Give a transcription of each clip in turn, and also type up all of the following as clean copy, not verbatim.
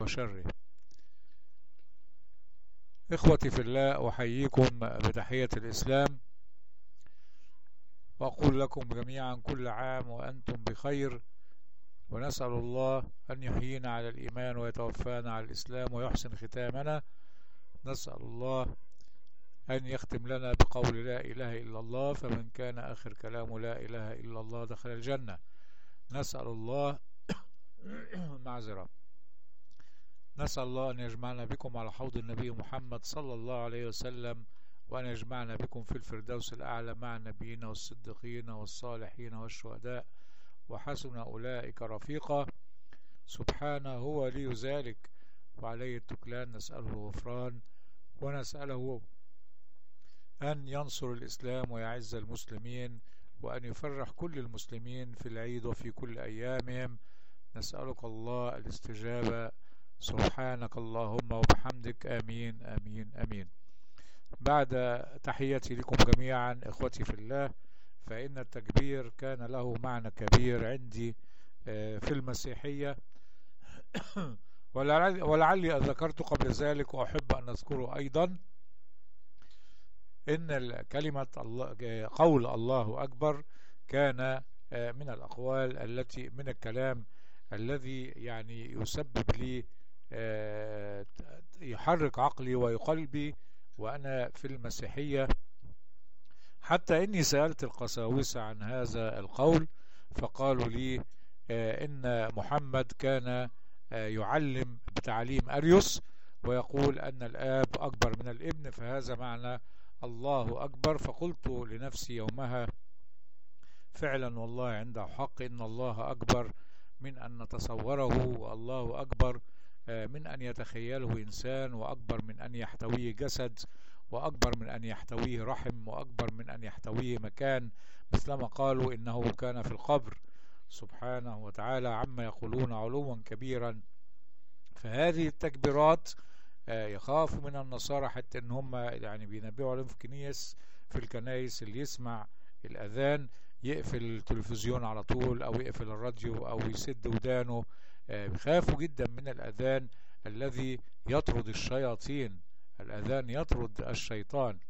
وشره. إخوتي في الله، أحييكم بتحية الإسلام، وأقول لكم جميعا كل عام وأنتم بخير، ونسأل الله أن يحيينا على الإيمان ويتوفانا على الإسلام ويحسن ختامنا. نسأل الله أن يختم لنا بقول لا إله إلا الله، فمن كان آخر كلامه لا إله إلا الله دخل الجنة. نسأل الله معذرة نسأل الله أن يجمعنا بكم على حوض النبي محمد صلى الله عليه وسلم، وأن يجمعنا بكم في الفردوس الأعلى مع النبيين والصديقين والصالحين والشهداء، وحسن أولئك رفيقا. سبحانه هو ولي ذلك وعليه التكلان. نسأله الغفران، ونسأله أن ينصر الإسلام ويعز المسلمين، وأن يفرح كل المسلمين في العيد وفي كل أيامهم. نسألك الله الاستجابة. سبحانك اللهم وبحمدك. آمين آمين آمين. بعد تحياتي لكم جميعا إخوتي في الله، فإن التكبير كان له معنى كبير عندي في المسيحية، ولعلي ذكرت قبل ذلك وأحب أن أذكره أيضا، إن كلمة قول الله أكبر كان من الأقوال التي من الكلام الذي يعني يسبب لي يحرك عقلي وقلبي وأنا في المسيحية، حتى إني سألت القساوسة عن هذا القول، فقالوا لي إن محمد كان يعلم بتعليم أريوس ويقول أن الآب أكبر من الابن، فهذا معنى الله أكبر. فقلت لنفسي يومها فعلا والله عنده حق، إن الله أكبر من أن نتصوره، والله أكبر من أن يتخيله إنسان، وأكبر من أن يحتويه جسد، وأكبر من أن يحتويه رحم، وأكبر من أن يحتويه مكان، مثلما قالوا إنه كان في القبر. سبحانه وتعالى عما يقولون علوا كبيرا. فهذه التكبيرات يخاف من النصارى حتى ان هم يعني بينبهوا عليهم في كنيس، في الكنائس اللي يسمع الأذان يقفل التلفزيون على طول، أو يقفل الراديو، أو يسد ودانه. بيخافوا جدا من الأذان الذي يطرد الشياطين. الأذان يطرد الشيطان.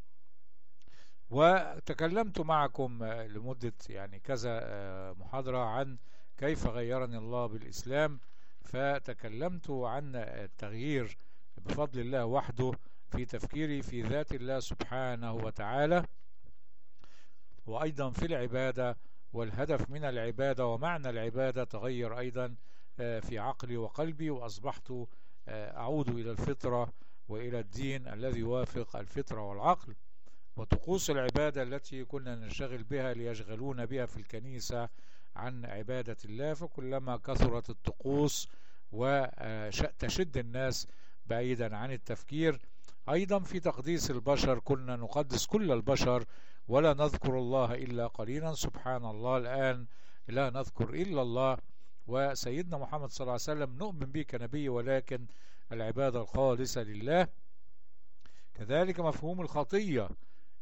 وتكلمت معكم لمدة يعني كذا محاضرة عن كيف غيرني الله بالإسلام، فتكلمت عن التغيير بفضل الله وحده في تفكيري في ذات الله سبحانه وتعالى، وأيضا في العبادة والهدف من العبادة ومعنى العبادة تغير أيضا في عقلي وقلبي، وأصبحت أعود إلى الفطرة وإلى الدين الذي يوافق الفطرة والعقل. وطقوس العبادة التي كنا نشغل بها ليشغلون بها في الكنيسة عن عبادة الله، فكلما كثرت الطقوس وتشد الناس بعيدا عن التفكير. أيضا في تقديس البشر كنا نقدس كل البشر ولا نذكر الله إلا قليلا. سبحان الله، الآن لا نذكر إلا الله وسيدنا محمد صلى الله عليه وسلم نؤمن به كنبي، ولكن العبادة الخالصة لله. كذلك مفهوم الخطية،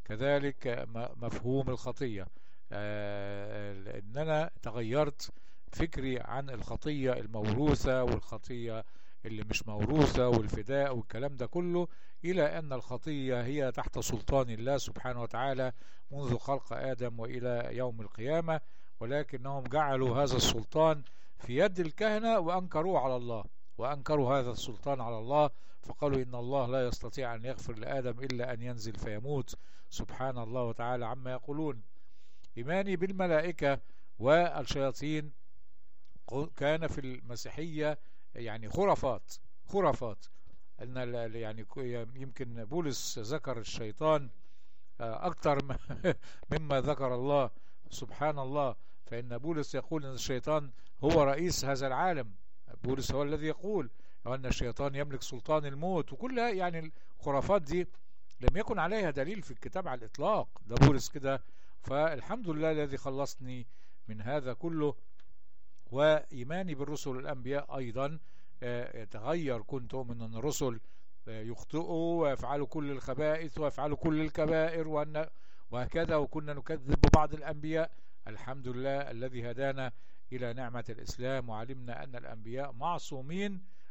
إن أنا تغيرت فكري عن الخطية الموروثة والخطية اللي مش موروثة والفداء والكلام ده كله، إلى أن الخطية هي تحت سلطان الله سبحانه وتعالى منذ خلق آدم وإلى يوم القيامة، ولكنهم جعلوا هذا السلطان في يد الكهنة وأنكروا على الله، وأنكروا هذا السلطان على الله، فقالوا إن الله لا يستطيع أن يغفر لآدم إلا أن ينزل فيموت. سبحان الله وتعالى عما يقولون. إيماني بالملائكة والشياطين كان في المسيحية يعني خرافات. أن يعني يمكن بولس ذكر الشيطان أكثر مما ذكر الله. سبحان الله. فإن بولس يقول أن الشيطان هو رئيس هذا العالم. بولس هو الذي يقول أن الشيطان يملك سلطان الموت، وكل يعني الخرافات دي لم يكن عليها دليل في الكتاب على الإطلاق. ده بولس كده. فالحمد لله الذي خلصني من هذا كله. وإيماني بالرسل والأنبياء أيضا تغير. كنت أؤمن أن الرسل يخطئوا ويفعلوا كل الخبائث ويفعلوا كل الكبائر وهكذا، وكنا نكذب ببعض الأنبياء. الحمد لله الذي هدانا إلى نعمة الإسلام، وعلمنا أن الأنبياء معصومين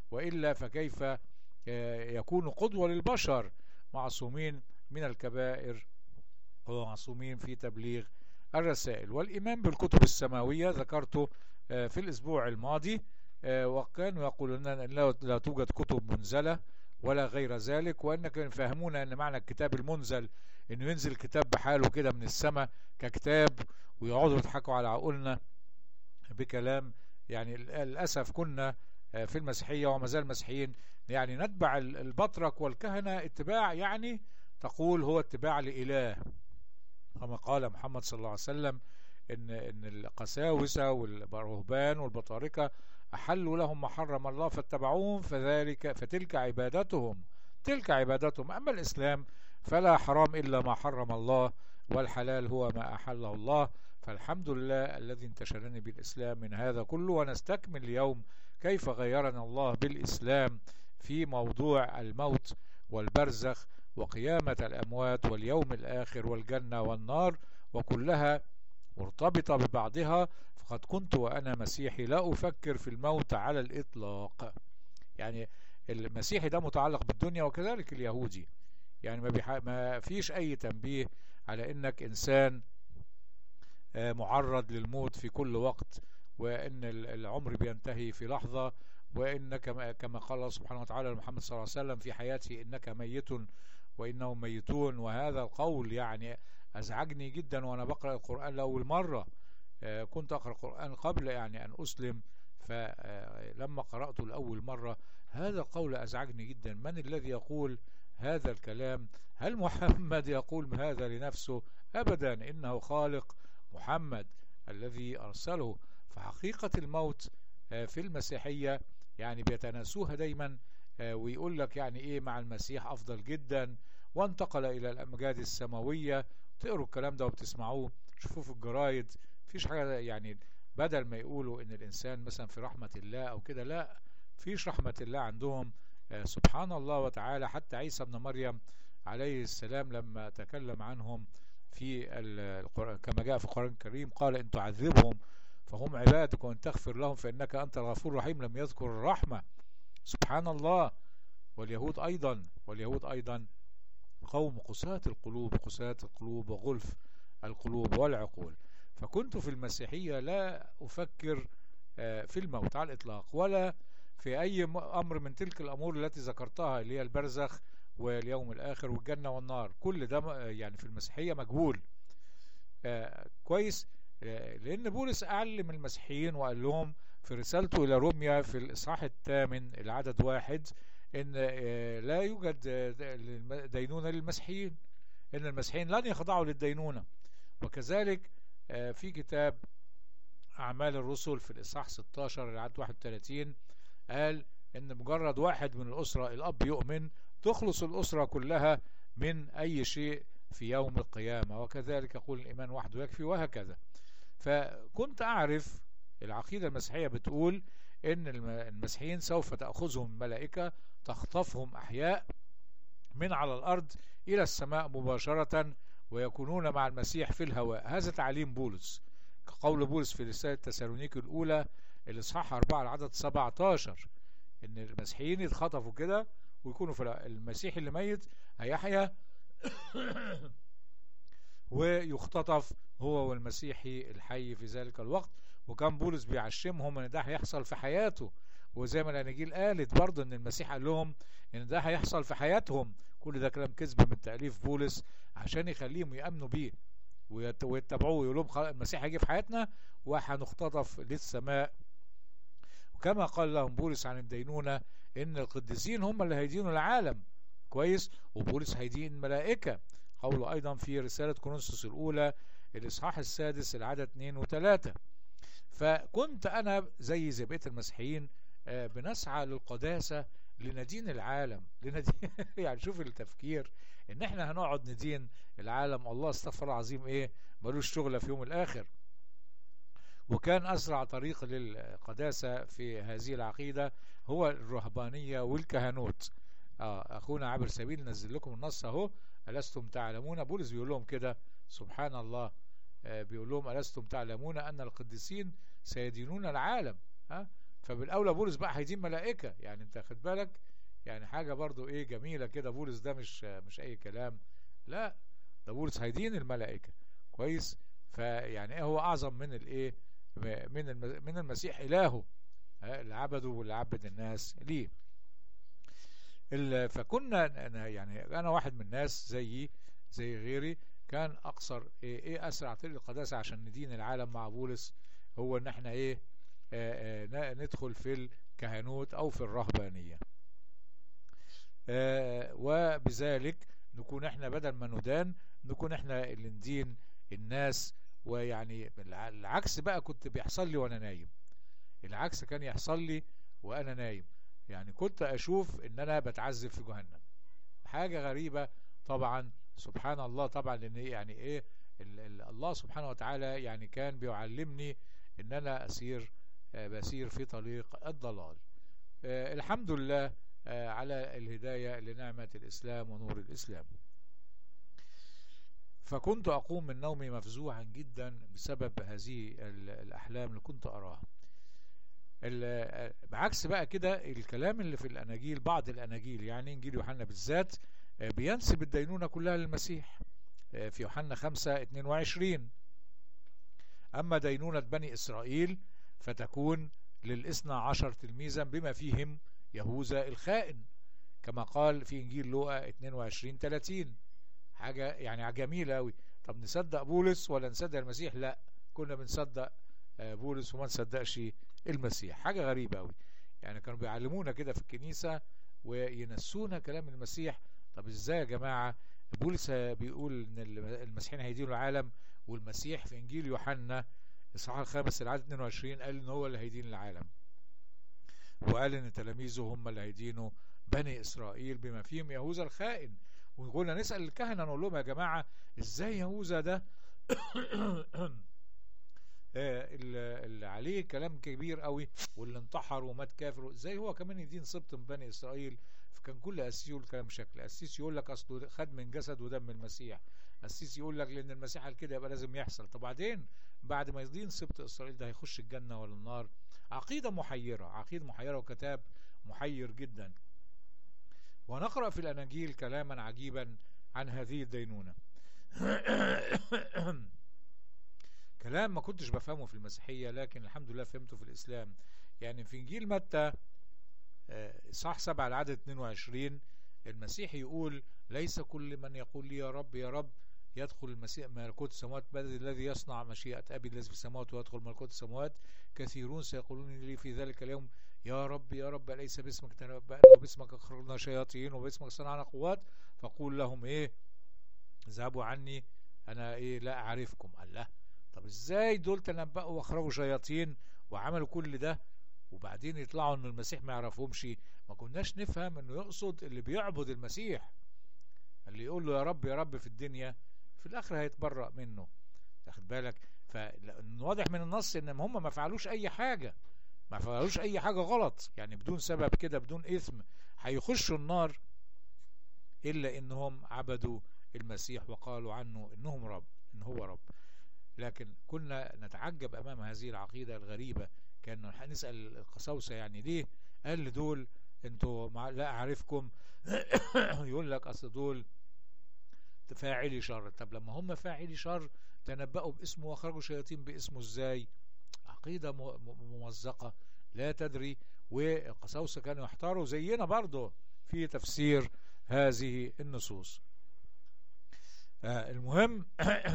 وإلا فكيف يكون قدوة للبشر معصومين من الكبائر ومعصومين في تبليغ الرسائل. والإيمان بالكتب السماوية ذكرته في الأسبوع الماضي، وكانوا يقولون أن لا توجد كتب منزلة ولا غير ذلك، وأنك يفهمون أن معنى الكتاب المنزل أنه ينزل كتاب بحاله كده من السماء ككتاب، ويقعدوا يضحكوا على عقولنا بكلام. يعني للأسف كنا في المسيحية وما زال مسيحيين يعني نتبع البطرك والكهنة اتباع، يعني تقول هو اتباع لإله، كما قال محمد صلى الله عليه وسلم إن القساوسة والرهبان والبطاركة أحلوا لهم ما حرم الله فاتبعوهم فتلك عبادتهم، تلك عبادتهم. أما الإسلام فلا حرام إلا ما حرم الله، والحلال هو ما أحله الله. فالحمد لله الذي انتشرني بالإسلام من هذا كله. ونستكمل اليوم كيف غيرنا الله بالإسلام في موضوع الموت والبرزخ وقيامة الأموات واليوم الآخر والجنة والنار، وكلها مرتبطة ببعضها. فقد كنت وأنا مسيحي لا أفكر في الموت على الإطلاق. يعني المسيحي ده متعلق بالدنيا، وكذلك اليهودي. يعني ما فيش أي تنبيه على إنك إنسان معرض للموت في كل وقت، وإن العمر بينتهي في لحظة، وإنك كما قال الله سبحانه وتعالى لمحمد صلى الله عليه وسلم في حياته إنك ميت وإنهم ميتون. وهذا القول يعني أزعجني جدا وأنا بقرأ القرآن لأول مرة. كنت أقرأ القرآن قبل يعني أن أسلم، فلما قرأته لأول مرة هذا القول أزعجني جدا. من الذي يقول هذا الكلام؟ هل محمد يقول هذا لنفسه؟ أبدا، إنه خالق محمد الذي أرسله. فحقيقة الموت في المسيحية يعني بيتناسوها دايما، ويقول لك يعني إيه مع المسيح أفضل جدا وانتقل إلى الأمجاد السماوية. تقروا الكلام ده وبتسمعوه، تشوفوه في الجرايد، مفيش حاجة. يعني بدل ما يقولوا إن الإنسان مثلا في رحمة الله أو كده، لا، فيش رحمة الله عندهم. سبحان الله وتعالى. حتى عيسى ابن مريم عليه السلام لما تكلم عنهم في القرآن كما جاء في القرآن الكريم قال إن تعذبهم فهم عبادك وإن تغفر لهم فإنك أنت الغفور الرحيم. لم يذكر الرحمة. سبحان الله. واليهود أيضا قوم قساة القلوب وغلف القلوب والعقول. فكنت في المسيحية لا أفكر في الموت على الإطلاق، ولا في أي أمر من تلك الأمور التي ذكرتها اللي هي البرزخ واليوم الآخر والجنة والنار. كل ده يعني في المسيحية مجهول. كويس. لأن بولس أعلم المسيحيين وقال لهم في رسالته إلى روميا في الإصحاح 8 العدد 1 إن لا يوجد دينونة للمسيحيين، إن المسيحيين لن يخضعوا للدينونة. وكذلك في كتاب أعمال الرسل في الإصحاح 16 العدد 31 قال إن مجرد واحد من الأسرة الأب يؤمن تخلص الأسرة كلها من أي شيء في يوم القيامة. وكذلك يقول الإيمان وحده يكفي، وهكذا. فكنت أعرف العقيدة المسيحية بتقول إن المسيحيين سوف تأخذهم الملائكة تخطفهم أحياء من على الأرض إلى السماء مباشرة ويكونون مع المسيح في الهواء. هذا تعليم بولس، كقول بولس في رسالة تسالونيكي الأولى الإصحاح 4 العدد 17 إن المسيحيين يتخطفوا كده ويكونوا في المسيح اللي ميت هيحيا ويختطف هو والمسيحي الحي في ذلك الوقت. وكان بولس بيعشمهم ان ده هيحصل في حياته، وزي ما الاناجيل قالت برضه ان المسيح قال لهم ان ده هيحصل في حياتهم. كل ده كلام كذب من تأليف بولس عشان يخليهم يأمنوا بيه ويتبعوه ويقول لهم المسيح هيجي في حياتنا وهنختطف للسماء. وكما قال لهم بولس عن الدينونة ان القديسين هم اللي هيدينوا العالم. كويس. وبولس هيدين الملائكة، قوله ايضا في رسالة كورنثوس الاولى الاصحاح 6 العدد 2 و3. فكنت انا زي بقية المسيحيين بنسعى للقداسة لندين العالم يعني شوف التفكير ان احنا هنقعد ندين العالم. الله استغفر الله العظيم ايه ملوش شغلة في يوم الاخر. وكان اسرع طريق للقداسة في هذه العقيدة هو الرهبانية والكهنوت. اخونا عبر سبيل نزل لكم النص اهو. ألستم تعلمون، بولس بيقول لهم كده سبحان الله، بيقول لهم ألستم تعلمون أن القديسين سيدينون العالم. فبالاولى بولس بقى هيدين ملائكه، يعني انت خد بالك، يعني حاجه برضو ايه جميله كده. بولس ده مش اي كلام، لا، ده بولس هيدين الملائكه. كويس. فيعني ايه هو اعظم من الايه، من المسيح الهه اللي عبده واللي عبد الناس ليه. فكنا يعني انا واحد من الناس زي غيري كان اقصر ايه اسرع طريق القداسه عشان ندين العالم مع بولس، هو ان احنا ايه ندخل في الكهنوت او في الرهبانيه، وبذلك نكون احنا بدل ما ندان نكون احنا اللي ندين الناس. ويعني العكس بقى كنت بيحصل لي وانا نايم، العكس كان يحصل لي وانا نايم. يعني كنت اشوف ان انا بتعذب في جهنم، حاجة غريبة طبعا. سبحان الله طبعا، لان يعني ايه الله سبحانه وتعالى يعني كان بيعلمني ان انا بسير في طريق الضلال. الحمد لله على الهداية لنعمة الإسلام ونور الإسلام. فكنت أقوم من نومي مفزوعا جدا بسبب هذه الأحلام اللي كنت أراها. بعكس بقى كده الكلام اللي في الأناجيل، بعض الأناجيل يعني إنجيل يوحنا بالذات بينسب الدينونة كلها للمسيح. في يوحنا 5:22 أما دينونة بني إسرائيل فتكون لل12 تلميذا بما فيهم يهوذا الخائن، كما قال في إنجيل لوقا 22:30. حاجة يعني جميلة أوي. طب نصدق بولس ولا نصدق المسيح؟ لا، كنا بنصدق بولس وما نصدقش المسيح. حاجة غريبة أوي. يعني كانوا بيعلمونا كده في الكنيسة وينسونا كلام المسيح. طب ازاي يا جماعة بولس بيقول ان المسيحيين هيدينوا العالم، والمسيح في انجيل يوحنا الاصحاح 5 العدد 22 قال ان هو اللي هيدين العالم، وقال ان تلاميذه هم اللي هيدينوا بني اسرائيل بما فيهم يهوذا الخائن. وقلنا نسأل الكهنة نقول لهم يا جماعة ازاي يهوذا ده اللي عليه كلام كبير قوي واللي انتحر ومات كافر، ازاي هو كمان يدين سبط من بني اسرائيل؟ فكان كل قسيس يقول كلام شكل. قسيس يقول لك اصله خد من جسد ودم المسيح، قسيس يقول لك لان المسيح قال كده يبقى لازم يحصل. طب بعدين بعد ما يدين سبط اسرائيل ده هيخش الجنه ولا النار؟ عقيده محيره، عقيده محيره وكتاب محير جدا. ونقرأ في الأناجيل كلاما عجيبا عن هذه الدينونة كلام ما كنتش بفهمه في المسيحية لكن الحمد لله فهمته في الإسلام. يعني في إنجيل متى صح 7 العدد 22 المسيح يقول ليس كل من يقول لي يا رب يا رب يدخل المسيح ملكوت السماوات، بل الذي يصنع مشيئة أبي الذي في السماوات ويدخل ملكوت السماوات. كثيرون سيقولون لي في ذلك اليوم يا رب يا رب أليس باسمك تنبأنا وباسمك أخرجنا شياطين وباسمك صنعنا قوات؟ فقول لهم إيه؟ اذهبوا عني أنا إيه لا أعرفكم. الله، طب إزاي دول تنبأوا وأخرجوا شياطين وعملوا كل ده وبعدين يطلعوا إن المسيح ما يعرفهمش؟ ما كناش نفهم إنه يقصد اللي بيعبد المسيح، اللي يقول له يا رب يا رب في الدنيا في الآخر هيتبرأ منه. تاخد بالك؟ فواضح من النص إن هم ما فعلوش أي حاجة، ما فعلوش اي حاجة غلط، يعني بدون سبب كده بدون اثم هيخشوا النار الا انهم عبدوا المسيح وقالوا عنه انهم رب، ان هو رب. لكن كنا نتعجب امام هذه العقيدة الغريبة. كان نسأل القساوسة يعني ليه قال لدول انتوا لا اعرفكم يقول لك اصل دول فاعلي شر. طب لما هم فاعلي شر تنبأوا باسمه واخرجوا شياطين باسمه ازاي؟ عقيدة ممزقة لا تدري. والقساوسة كانوا يحتاروا زينا برضو في تفسير هذه النصوص. المهم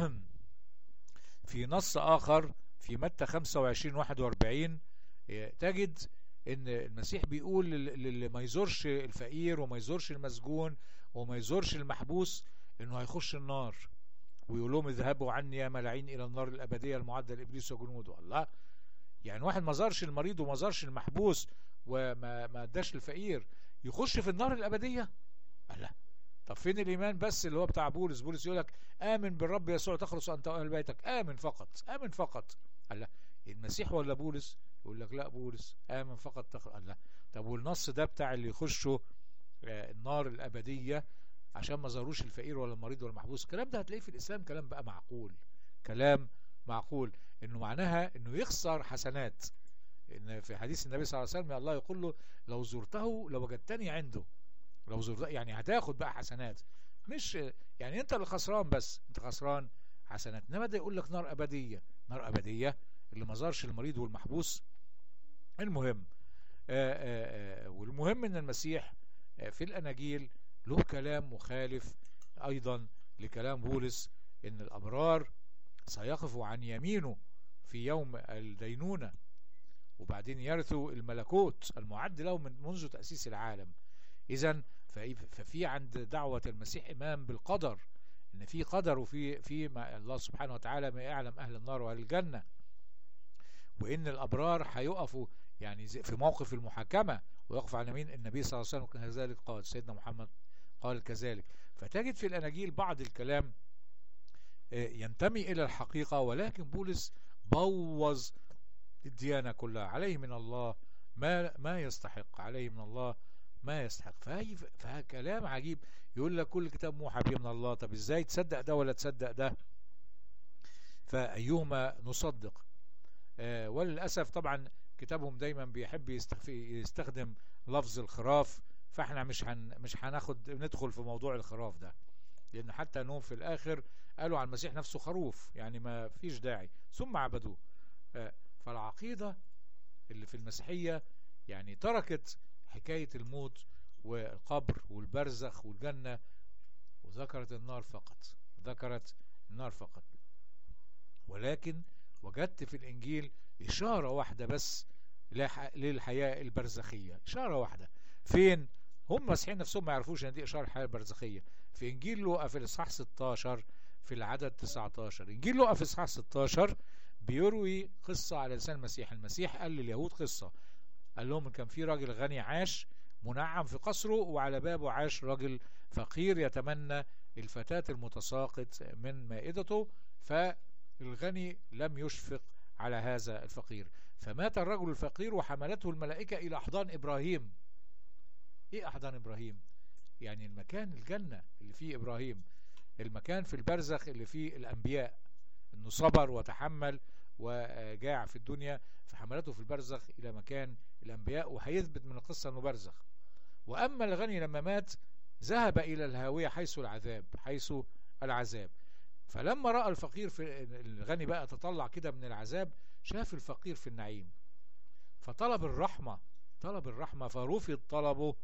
في نص آخر في متى 25:41 تجد ان المسيح بيقول اللي ما يزورش الفقير وما يزورش المسجون وما يزورش المحبوس انه هيخش النار، ويقول لهم اذهبوا عني يا ملاعين الى النار الابديه المعده لابليس وجنوده. الله، يعني واحد ما زارش المريض وما زارش المحبوس وما اداش الفقير يخش في النار الابديه؟ الله، طب فين الايمان بس اللي هو بتاع بولس؟ بولس يقول لك امن بالرب يسوع تخلص انت واهل بيتك، امن فقط، امن فقط. الله، المسيح ولا بولس؟ يقول لك لا بولس، امن فقط تخلص. الله، طب والنص ده بتاع اللي يخشوا النار الابديه عشان ما زاروش الفقير ولا المريض ولا المحبوس، الكلام ده هتلاقيه في الاسلام كلام بقى معقول، كلام معقول، انه معناها انه يخسر حسنات إن في حديث النبي صلى الله عليه وسلم الله يقول له لو زرته لوجدتني عنده. لو زرته يعني هتاخد بقى حسنات، مش يعني انت اللي خسران، بس انت خسران حسنات. انما ده يقول لك نار ابديه، نار ابديه اللي ما زارش المريض والمحبوس. المهم والمهم ان المسيح في الاناجيل له كلام مخالف ايضا لكلام بولس، ان الابرار سيقفوا عن يمينه في يوم الدينونة، وبعدين يرثوا الملكوت المعد له من منذ تأسيس العالم. إذن ففي عند دعوة المسيح إيمان بالقدر، إن في قدر وفي ما الله سبحانه وتعالى ما يعلم أهل النار وأهل الجنة، وإن الأبرار هيقفوا يعني في موقف المحاكمة ويقف على يمين النبي صلى الله عليه وسلم، كذلك قال سيدنا محمد قال كذلك. فتجد في الأناجيل بعض الكلام ينتمي إلى الحقيقة، ولكن بولس بوظ الديانة كلها. عليه من الله ما يستحق، عليه من الله ما يستحق. فكلام عجيب، يقول لك كل كتاب موحى به من الله. طب ازاي تصدق ده ولا تصدق ده؟ فأيهما نصدق؟ وللأسف طبعا كتابهم دايما بيحب يستخدم لفظ الخراف، فاحنا مش هناخد ندخل في موضوع الخراف ده، لأن حتى انهم في الآخر قالوا عن المسيح نفسه خروف، يعني ما فيش داعي، ثم عبدوه. فالعقيدة اللي في المسيحية يعني تركت حكاية الموت والقبر والبرزخ والجنة، وذكرت النار فقط، ذكرت النار فقط. ولكن وجدت في الإنجيل إشارة واحدة بس للحياة البرزخية، إشارة واحدة. فين؟ هم مسيحيين نفسهم ما يعرفوش ان دي إشارة الحياة البرزخية. في إنجيل لوقا في الإصحاح 16 في العدد 19. إنجيل لوقا في الإصحاح 16 بيروي قصة على لسان المسيح. المسيح قال لليهود قصة، قال لهم كان في راجل غني عاش منعم في قصره، وعلى بابه عاش راجل فقير يتمنى الفتاة المتساقط من مائدته، فالغني لم يشفق على هذا الفقير، فمات الرجل الفقير وحملته الملائكة إلى أحضان إبراهيم. إيه أحضان إبراهيم؟ يعني المكان الجنة اللي فيه إبراهيم، المكان في البرزخ اللي فيه الأنبياء، إنه صبر وتحمل وجاع في الدنيا، فحملته في البرزخ إلى مكان الأنبياء، وهيثبت من القصة أنه برزخ. وأما الغني لما مات ذهب إلى الهاوية حيث العذاب، حيث العذاب. فلما رأى الفقير في الغني بقى تطلع كده من العذاب، شاف الفقير في النعيم، فطلب الرحمة، طلب الرحمة، فرفض طلبه.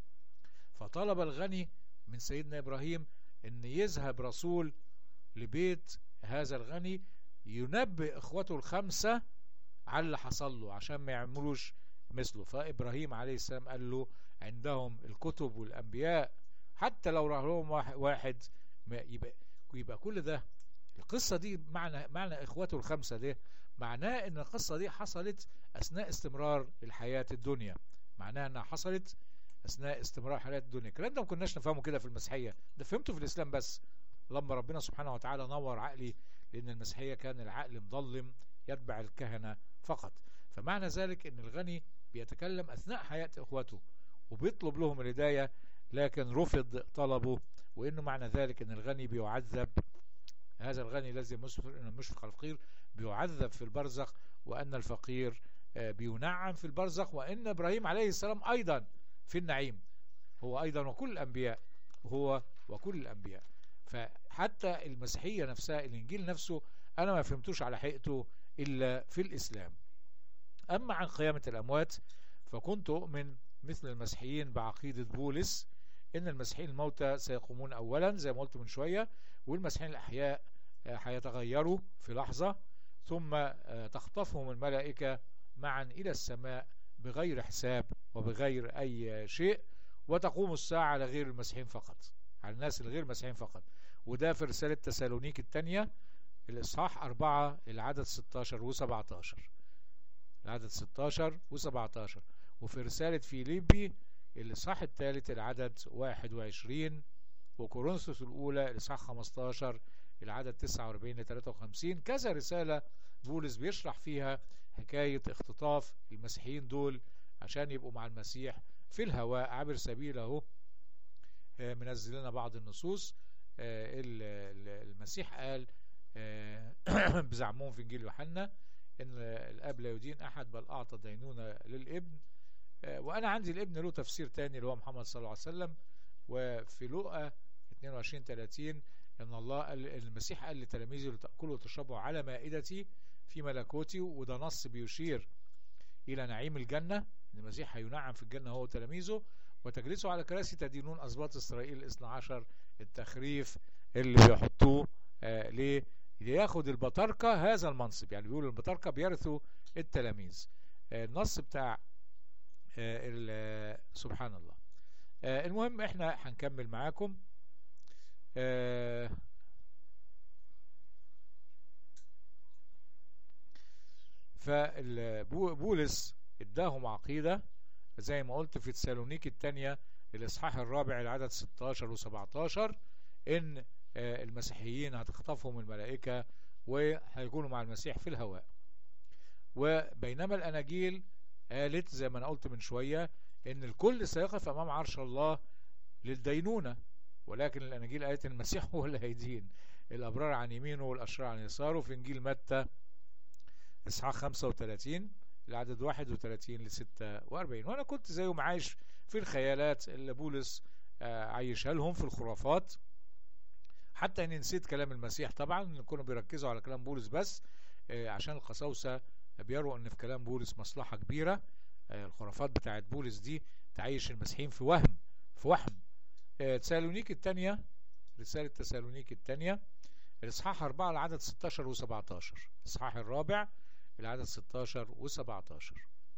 فطلب الغني من سيدنا إبراهيم أن يذهب رسول لبيت هذا الغني ينبئ إخوته الخمسة على اللي حصل له عشان ما يعملوش مثله. فإبراهيم عليه السلام قال له عندهم الكتب والأنبياء، حتى لو راه لهم واحد يبقى كل ده. القصة دي معنى إخوته الخمسة ده معناه ان القصة دي حصلت أثناء استمرار الحياة الدنيا، معناها انها حصلت أثناء استمرار حياة الدنيا. الكلام ده ما كناش نفهمه كده في المسيحية، ده فهمته في الإسلام بس لما ربنا سبحانه وتعالى نور عقلي، لأن المسيحية كان العقل مظلم يتبع الكهنة فقط. فمعنى ذلك ان الغني بيتكلم أثناء حياة إخوته وبيطلب لهم الهداية، لكن رفض طلبه، وإنه معنى ذلك ان الغني بيعذب، هذا الغني الذي مشفق على الفقير بيعذب في البرزخ، وأن الفقير بينعم في البرزخ، وأن إبراهيم عليه السلام أيضا في النعيم، هو أيضا وكل الأنبياء، هو وكل الأنبياء. فحتى المسيحية نفسها الإنجيل نفسه أنا ما فهمتوش على حقيقته إلا في الإسلام. أما عن قيامة الأموات فكنت أؤمن مثل المسيحيين بعقيدة بولس إن المسيحيين الموتى سيقومون أولا زي ما قلت من شوية، والمسيحيين الأحياء هيتغيروا في لحظة، ثم تخطفهم الملائكة معا إلى السماء بغير حساب وبغير أي شيء، وتقوم الساعة على غير المسيحيين فقط، على الناس الغير مسيحيين فقط. وده في رسالة تسالونيك الثانية الإصحاح 4 العدد 16 و17، العدد 16 و17. وفي رسالة فيليبي الإصحاح الثالث العدد 21، وكورنثوس الأولى الإصحاح 15 العدد 49 ل 53. كذا رسالة بولس بيشرح فيها حكاية اختطاف المسيحيين دول عشان يبقوا مع المسيح في الهواء عبر سبيله. منزل لنا بعض النصوص. المسيح قال بزعمهم في إنجيل يوحنا ان الاب لا يدين احد بل اعطى دينونة للابن. وانا عندي الابن له تفسير تاني اللي هو محمد صلى الله عليه وسلم. وفي لوقا 22:30 ان الله قال، المسيح قال لتلاميذه لتأكلوا وتشربوا على مائدتي في ملكوتي، وده نص بيشير الى نعيم الجنة، ان المسيح هينعم في الجنة هو وتلاميذه. وتجلسوا على كراسي تدينون اسباط اسرائيل 12. التخريف اللي بيحطوه ليه؟ لياخد البطاركة هذا المنصب، يعني بيقولوا البطاركة بيرثوا التلاميذ. النص بتاع سبحان الله. المهم احنا هنكمل معاكم. فبولس اداهم عقيدة زي ما قلت في تسالونيكي الثانية الإصحاح 4 العدد 16 و17 إن المسيحيين هتخطفهم الملائكة وهيكونوا مع المسيح في الهواء. وبينما الأناجيل قالت زي ما أنا قلت من شوية إن الكل سيقف أمام عرش الله للدينونة، ولكن الأناجيل قالت إن المسيح هو اللي هيدين الأبرار عن يمينه والأشرار عن يساره. في إنجيل متى إصحاح 35 العدد 31 ل 46. وأنا كنت زيهم عايش في الخيالات اللي بولس عايشها لهم في الخرافات، حتى اني نسيت كلام المسيح. طبعا كانوا بيركزوا على كلام بولس بس عشان القساوسة بيروا ان في كلام بولس مصلحة كبيرة. الخرافات بتاعت بولس دي تعيش المسيحيين في وهم. تسالونيك الثانية، رسالة تسالونيك الثانية الإصحاح 4 العدد 16 و17. الإصحاح 4 العدد 16 و17.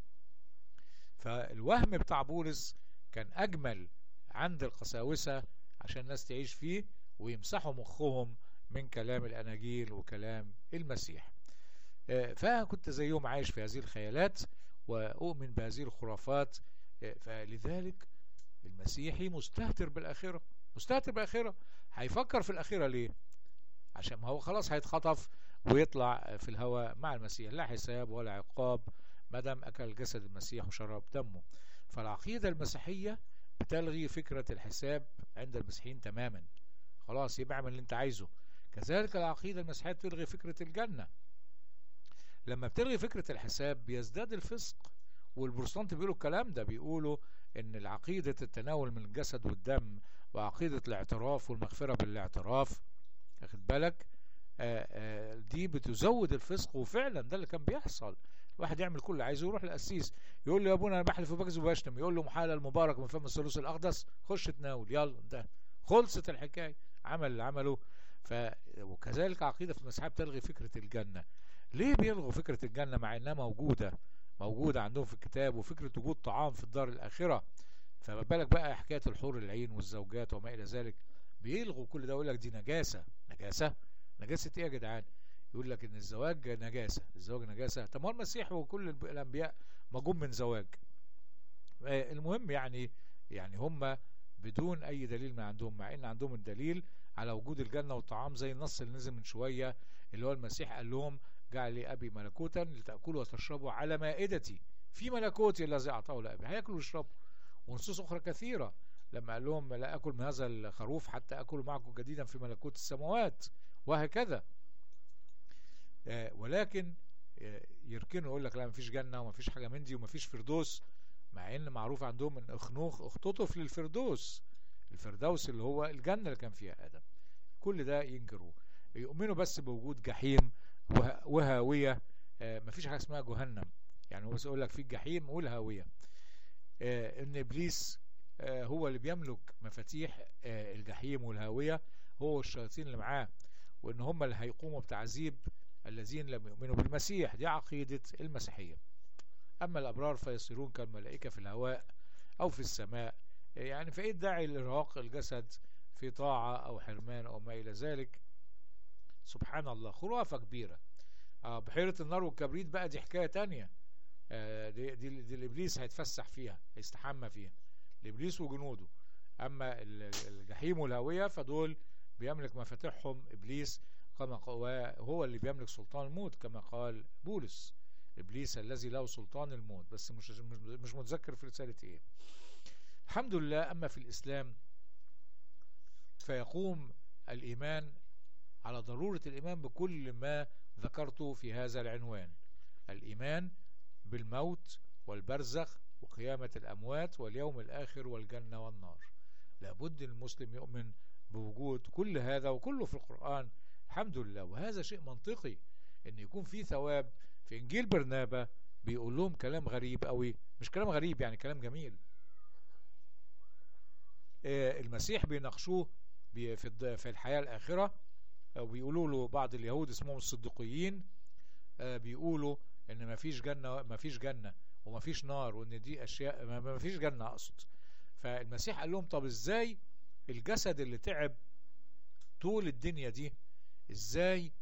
فالوهم بتاع بولس كان أجمل عند القساوسة عشان الناس تعيش فيه ويمسحوا مخهم من كلام الأناجيل وكلام المسيح. فكنت زيهم عايش في هذه الخيالات وأؤمن بهذه الخرافات. فلذلك المسيحي مستهتر بالآخرة، مستهتر بالآخرة. هيفكر في الآخرة ليه؟ عشان ما هو خلاص هيتخطف ويطلع في الهواء مع المسيح، لا حساب ولا عقاب ما دام أكل جسد المسيح وشرب دمه. فالعقيدة المسيحية بتلغي فكرة الحساب عند المسيحيين تماما. خلاص يبقى اعمل اللي انت عايزه. كذلك العقيدة المسيحية بتلغي فكرة الجنة. لما بتلغي فكرة الحساب بيزداد الفسق. والبروتستانت بيقولوا الكلام ده، بيقولوا ان العقيدة التناول من الجسد والدم وعقيدة الاعتراف والمغفرة بالاعتراف، واخد بالك، دي بتزود الفسق. وفعلا ده اللي كان بيحصل. الواحد يعمل كل اللي عايزه، يروح للقسيس يقول له يا ابونا انا بحلف وبكذب وبشتم، يقول له محال المبارك من فم الثالوث الاقدس، خش تناول يلا انتهى، خلصت الحكايه، عمل اللي عمله. وكذلك عقيده في المسيحيه بتلغي فكره الجنه. ليه بيلغوا فكره الجنه مع انها موجوده عندهم في الكتاب، وفكره وجود طعام في الدار الاخره؟ فما بالك بقى حكايه الحور العين والزوجات وما الى ذلك. بيلغوا كل ده، يقول لك دي نجاسه. نجاسه ايه يا جدعان؟ يقول لك ان الزواج نجاسه، الزواج نجاسه. طب ما المسيح وكل الانبياء مجوم من زواج. المهم يعني هم بدون اي دليل ما عندهم، مع ان عندهم الدليل على وجود الجنه والطعام، زي النص اللي نزل من شويه اللي هو المسيح قال لهم جعل لي ابي ملكوتا لتاكلوا وتشربوا على مائدتي في ملكوتي الذي اعطاه لابي. هياكلوا ويشربوا. ونصوص اخرى كثيره لما قال لهم لا اكل من هذا الخروف حتى اكل معكم جديدا في ملكوت السماوات، وهكذا. ولكن يركنوا يقول لك لا مفيش جنه ومفيش حاجه من دي ومفيش فردوس، مع ان معروف عندهم ان اخنوخ اختطف للفردوس، الفردوس اللي هو الجنه اللي كان فيها ادم. كل ده ينكروه. يؤمنوا بس بوجود جحيم وهاويه. مفيش حاجه اسمها جهنم، يعني هو بس يقول لك في الجحيم والهاويه. ان ابليس هو اللي بيملك مفاتيح الجحيم والهاويه، هو والشياطين اللي معاه، وان هم اللي هيقوموا بتعذيب الذين لم يؤمنوا بالمسيح. دي عقيدة المسيحية. أما الأبرار فيصيرون كالملائكة في الهواء أو في السماء. يعني فإيه الداعي لإرهاق الجسد في طاعة أو حرمان أو ما إلى ذلك؟ سبحان الله، خرافة كبيرة. بحيرة النار والكبريت بقى دي حكاية تانية. دي الإبليس هيتفسح فيها، هيستحمى فيها الإبليس وجنوده. أما الجحيم والهاوية فدول بيملك مفاتيحهم إبليس، كما هو اللي بيملك سلطان الموت كما قال بولس، إبليس الذي له سلطان الموت. بس مش متذكر في رسالة إيه. الحمد لله. أما في الإسلام فيقوم الإيمان على ضرورة الإيمان بكل ما ذكرته في هذا العنوان. الإيمان بالموت والبرزخ وقيامة الأموات واليوم الآخر والجنة والنار. لابد المسلم يؤمن بوجود كل هذا، وكله في القرآن الحمد لله. وهذا شيء منطقي ان يكون في ثواب. في انجيل برنابا بيقول لهم كلام غريب قوي، مش كلام غريب يعني كلام جميل. المسيح بيناقشوه في الحياة الآخرة، وبيقولوا له بعض اليهود اسمهم الصديقيين، بيقولوا ان مفيش جنة ومفيش نار، وان دي اشياء مفيش جنة اقصد. فالمسيح قال لهم طب ازاي الجسد اللي تعب طول الدنيا دي ازاي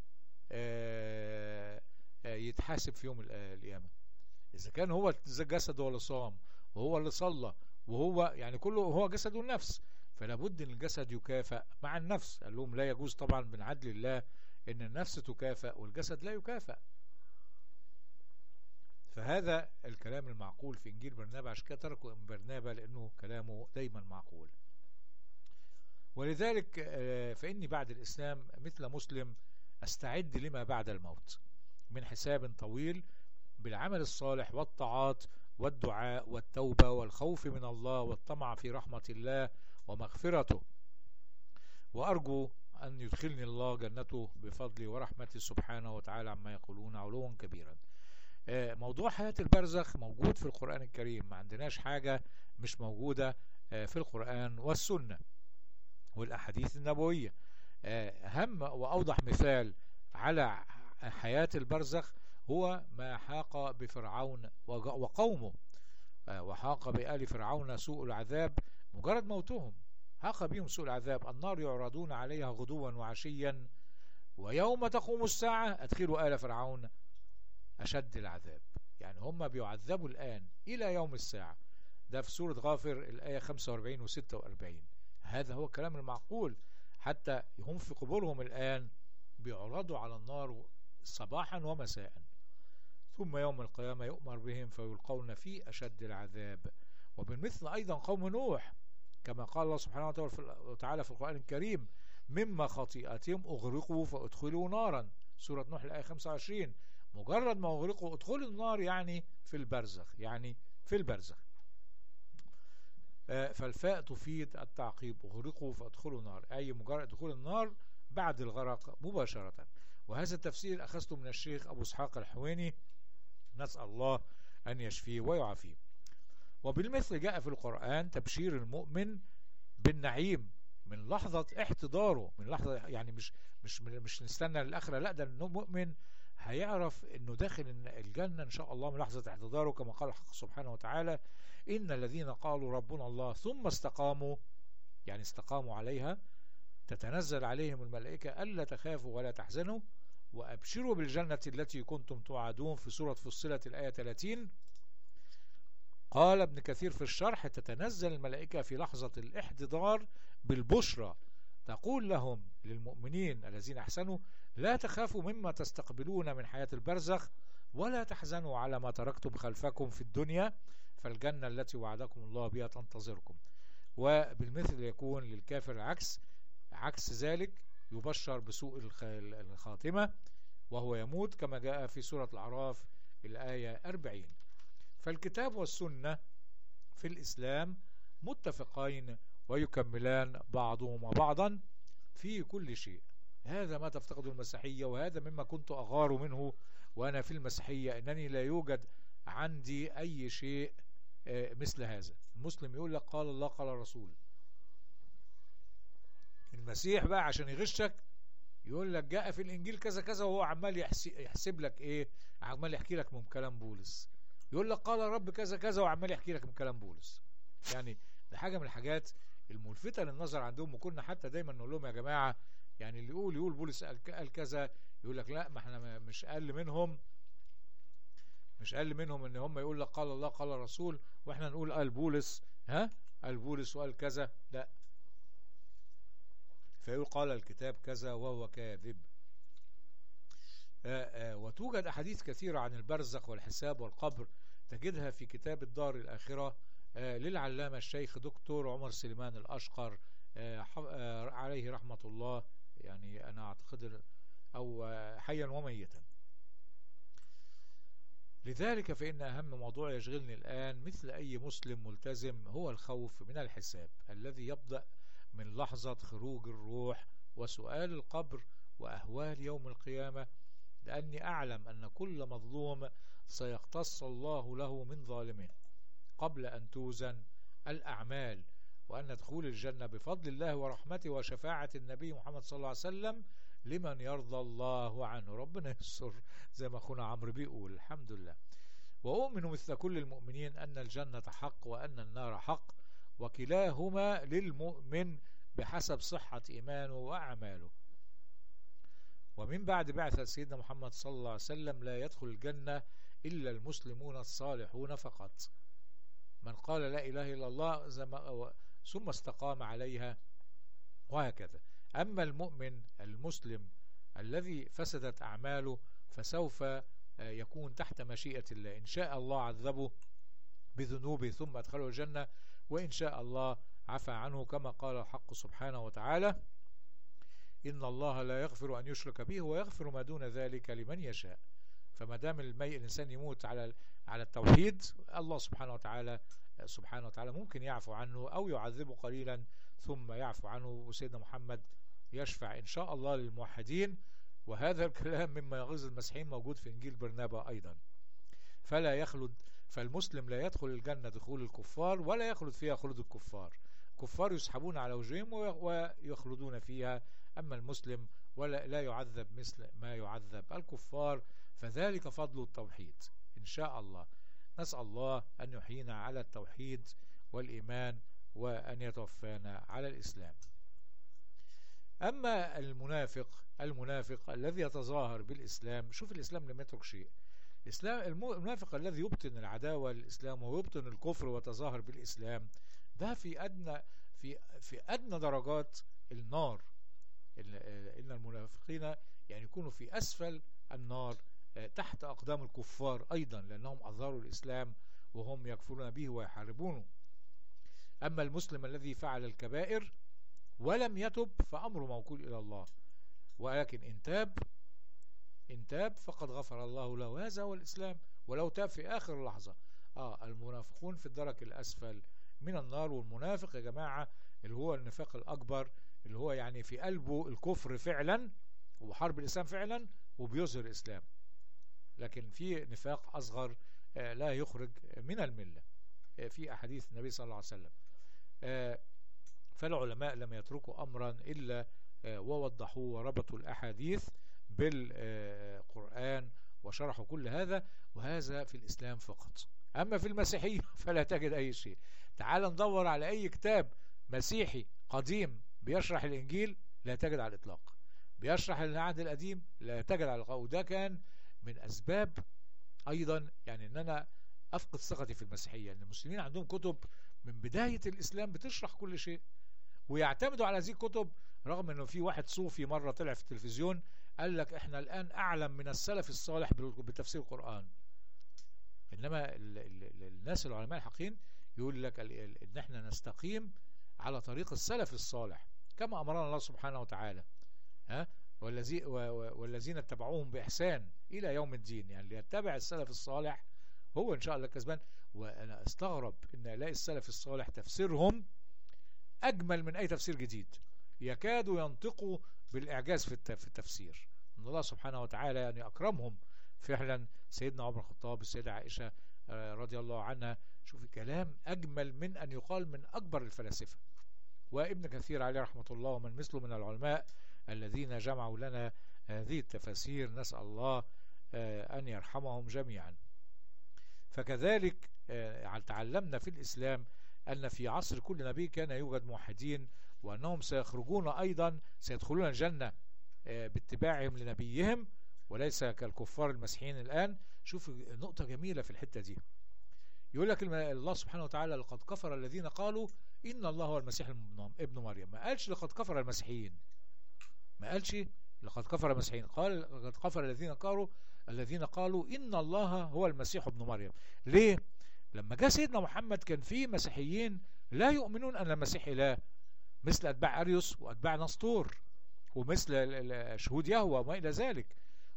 يتحاسب في يوم القيامة؟ اذا كان هو الجسد هو اللي صام وهو اللي صلى وهو يعني كله هو جسد والنفس، فلا بد ان الجسد يكافئ مع النفس. قال لهم لا يجوز طبعا من عدل الله ان النفس تكافئ والجسد لا يكافئ. فهذا الكلام المعقول في انجيل برنابا، عشان كده تركوا برنابا لانه كلامه دايما معقول. ولذلك فاني بعد الاسلام مثل مسلم استعد لما بعد الموت من حساب طويل بالعمل الصالح والطاعات والدعاء والتوبة والخوف من الله والطمع في رحمة الله ومغفرته، وأرجو أن يدخلني الله جنته بفضله ورحمته سبحانه وتعالى عما يقولون علوا كبيرا. موضوع حياة البرزخ موجود في القرآن الكريم، ما عندناش حاجة مش موجودة في القرآن والسنة والأحاديث النبوية. أهم وأوضح مثال على حياة البرزخ هو ما حاق بفرعون وقومه، وحاق بآل فرعون سوء العذاب مجرد موتهم، حاق بهم سوء العذاب. النار يعرضون عليها غدوا وعشيا ويوم تقوم الساعة أدخلوا آل فرعون أشد العذاب. يعني هم بيعذبوا الآن إلى يوم الساعة. ده في سورة غافر الآية 45 و 46. هذا هو الكلام المعقول. حتى هم في قبورهم الآن بيعرضوا على النار صباحا ومساء، ثم يوم القيامة يؤمر بهم فيلقون في أشد العذاب. وبالمثل أيضا قوم نوح، كما قال الله سبحانه وتعالى في القرآن الكريم مما خطيئتهم أغرقوا فأدخلوا نارا، سورة نوح الآية 25. مجرد ما أغرقوا ادخلوا النار يعني في البرزخ، يعني في البرزخ. فالفاء تفيد التعقيب، أغرقوا فأدخلوا نار، أي مجرد دخول النار بعد الغرق مباشرة. وهذا التفسير أخذته من الشيخ أبو إسحاق الحويني، نسأل الله أن يشفيه ويعافيه. وبالمثل جاء في القرآن تبشير المؤمن بالنعيم من لحظة احتضاره، من لحظة يعني مش نستنى للآخرة، لا ده المؤمن هيعرف انه داخل الجنة ان شاء الله من لحظة احتضاره، كما قال الحق سبحانه وتعالى ان الذين قالوا ربنا الله ثم استقاموا، يعني استقاموا عليها، تتنزل عليهم الملائكة ألا تخافوا ولا تحزنوا وأبشروا بالجنة التي كنتم توعدون في سورة فصلت الآية 30. قال ابن كثير في الشرح تتنزل الملائكة في لحظة الاحتضار بالبشرى، تقول لهم للمؤمنين الذين أحسنوا لا تخافوا مما تستقبلون من حياة البرزخ ولا تحزنوا على ما تركتم خلفكم في الدنيا فالجنة التي وعدكم الله بها تنتظركم. وبالمثل يكون للكافر عكس ذلك، يبشر بسوء الخاتمة وهو يموت، كما جاء في سورة الأعراف الآية 40. فالكتاب والسنة في الإسلام متفقين ويكملان بعضهما بعضا في كل شيء. هذا ما تفتقد المسيحية، وهذا مما كنت أغار منه وأنا في المسيحية، أنني لا يوجد عندي أي شيء مثل هذا. المسلم يقول لك قال الله قال الرسول، المسيح بقى عشان يغشك يقول لك جاء في الإنجيل كذا كذا، وهو عمال يحسب لك إيه، عمال يحكي لك من كلام بولس. يقول لك قال رب كذا كذا وعمال يحكي لك من كلام بولس. يعني ده حاجة من الحاجات الملفتة للنظر عندهم. وكنا حتى دايما نقول لهم يا جماعة، يعني اللي يقول بولس قال كذا، يقول لك لا ما احنا مش أقل منهم ان هم يقول لك قال الله قال الرسول واحنا نقول قال بولس، قال بولس وقال كذا، لا. فيقول قال الكتاب كذا وهو كاذب. وتوجد أحاديث كثيرة عن البرزخ والحساب والقبر، تجدها في كتاب الدار الآخرة للعلامة الشيخ دكتور عمر سليمان الأشقر عليه رحمة الله، يعني أنا أعتقد أو حيا وميتا. لذلك فإن أهم موضوع يشغلني الآن مثل أي مسلم ملتزم هو الخوف من الحساب الذي يبدأ من لحظة خروج الروح وسؤال القبر وأهوال يوم القيامة، لأني أعلم أن كل مظلوم سيقتص الله له من ظالمه قبل أن توزن الأعمال، وأن دخول الجنة بفضل الله ورحمته وشفاعة النبي محمد صلى الله عليه وسلم لمن يرضى الله عنه. ربنا يستر زي ما أخونا عمرو بيقول. الحمد لله. وأؤمن مثل كل المؤمنين أن الجنة حق وأن النار حق، وكلاهما للمؤمن بحسب صحة إيمانه وأعماله. ومن بعد بعثة سيدنا محمد صلى الله عليه وسلم لا يدخل الجنة إلا المسلمون الصالحون فقط، من قال لا إله إلا الله ثم استقام عليها، وهكذا. أما المؤمن المسلم الذي فسدت أعماله فسوف يكون تحت مشيئة الله، إن شاء الله عذبه بذنوبه ثم أدخله الجنة، وإن شاء الله عفى عنه، كما قال الحق سبحانه وتعالى: إن الله لا يغفر أن يشرك به ويغفر ما دون ذلك لمن يشاء. فما دام الإنسان يموت على التوحيد، الله سبحانه وتعالى ممكن يعفو عنه أو يعذبه قليلا ثم يعفو عنه، وسيدنا محمد يشفع إن شاء الله للموحدين. وهذا الكلام مما يغيظ المسيحيين موجود في إنجيل برنابا أيضا. فالمسلم لا يدخل الجنة دخول الكفار ولا يخلد فيها خلود الكفار. الكفار يسحبون على وجوههم ويخلدون فيها، أما المسلم لا يعذب مثل ما يعذب الكفار، فذلك فضل التوحيد إن شاء الله. نسأل الله أن يحيينا على التوحيد والإيمان وأن يتوفانا على الإسلام. أما المنافق الذي يتظاهر بالإسلام، شوف الإسلام لم يترك شيء. المنافق الذي يبطن العداوة للإسلام ويبطن الكفر ويتظاهر بالإسلام، ده في أدنى درجات النار. إن المنافقين يعني يكونوا في أسفل النار تحت أقدام الكفار أيضا، لأنهم أظهروا الإسلام وهم يكفرون به ويحاربونه. أما المسلم الذي فعل الكبائر ولم يتب فأمره موكول إلى الله، ولكن إن تاب فقد غفر الله له. هذا هو الإسلام، ولو تاب في آخر لحظة. المنافقون في الدرك الأسفل من النار. والمنافق يا جماعة اللي هو النفاق الأكبر، اللي هو يعني في قلبه الكفر فعلا وحرب الإسلام فعلا وبيظهر الإسلام، لكن في نفاق أصغر لا يخرج من الملة في أحاديث النبي صلى الله عليه وسلم. فالعلماء لم يتركوا أمرا إلا ووضحوه وربطوا الأحاديث بالقرآن وشرحوا كل هذا، وهذا في الإسلام فقط. أما في المسيحية فلا تجد أي شيء. تعال ندور على أي كتاب مسيحي قديم بيشرح الإنجيل، لا تجد على الإطلاق. بيشرح العهد القديم، لا تجد على الإطلاق. وده كان من أسباب أيضا يعني أن أنا أفقد ثقتي في المسيحية، أن المسلمين عندهم كتب من بداية الإسلام بتشرح كل شيء ويعتمدوا على هذه الكتب، رغم أنه في واحد صوفي مرة طلع في التلفزيون قال لك إحنا الآن أعلم من السلف الصالح بتفسير القرآن. إنما الناس العلماء الحقيقيين يقول لك إن إحنا نستقيم على طريق السلف الصالح كما أمرنا الله سبحانه وتعالى، والذين اتبعوهم بإحسان إلى يوم الدين. يعني اللي يتبع السلف الصالح هو إن شاء الله كسبان. وأنا استغرب إن ألاقي السلف الصالح تفسيرهم أجمل من أي تفسير جديد، يكادوا ينطقوا بالإعجاز في التفسير. إن الله سبحانه وتعالى يعني أكرمهم فعلا. سيدنا عمر الخطاب، السيدة عائشة رضي الله عنها، شوفي كلام أجمل من أن يقال من أكبر الفلاسفة. وابن كثير عليه رحمة الله ومن مثله من العلماء الذين جمعوا لنا هذه التفاسير، نسأل الله أن يرحمهم جميعا. فكذلك تعلمنا في الإسلام أن في عصر كل نبي كان يوجد موحدين، وأنهم سيخرجون أيضا سيدخلون الجنة باتباعهم لنبيهم، وليس كالكفار المسيحيين الآن. شوف نقطة جميلة في الحتة دي، يقول لك الله سبحانه وتعالى: لقد كفر الذين قالوا إن الله هو المسيح ابن مريم. ما قالش لقد كفر المسيحيين، ما قالش لقد كفر المسيحيين، قال لقد كفر الذين قالوا إن الله هو المسيح ابن مريم. ليه؟ لما جاء سيدنا محمد كان فيه مسيحيين لا يؤمنون أن المسيح إله، مثل أتباع أريوس وأتباع نسطور ومثل شهود يهوه وما إلى ذلك.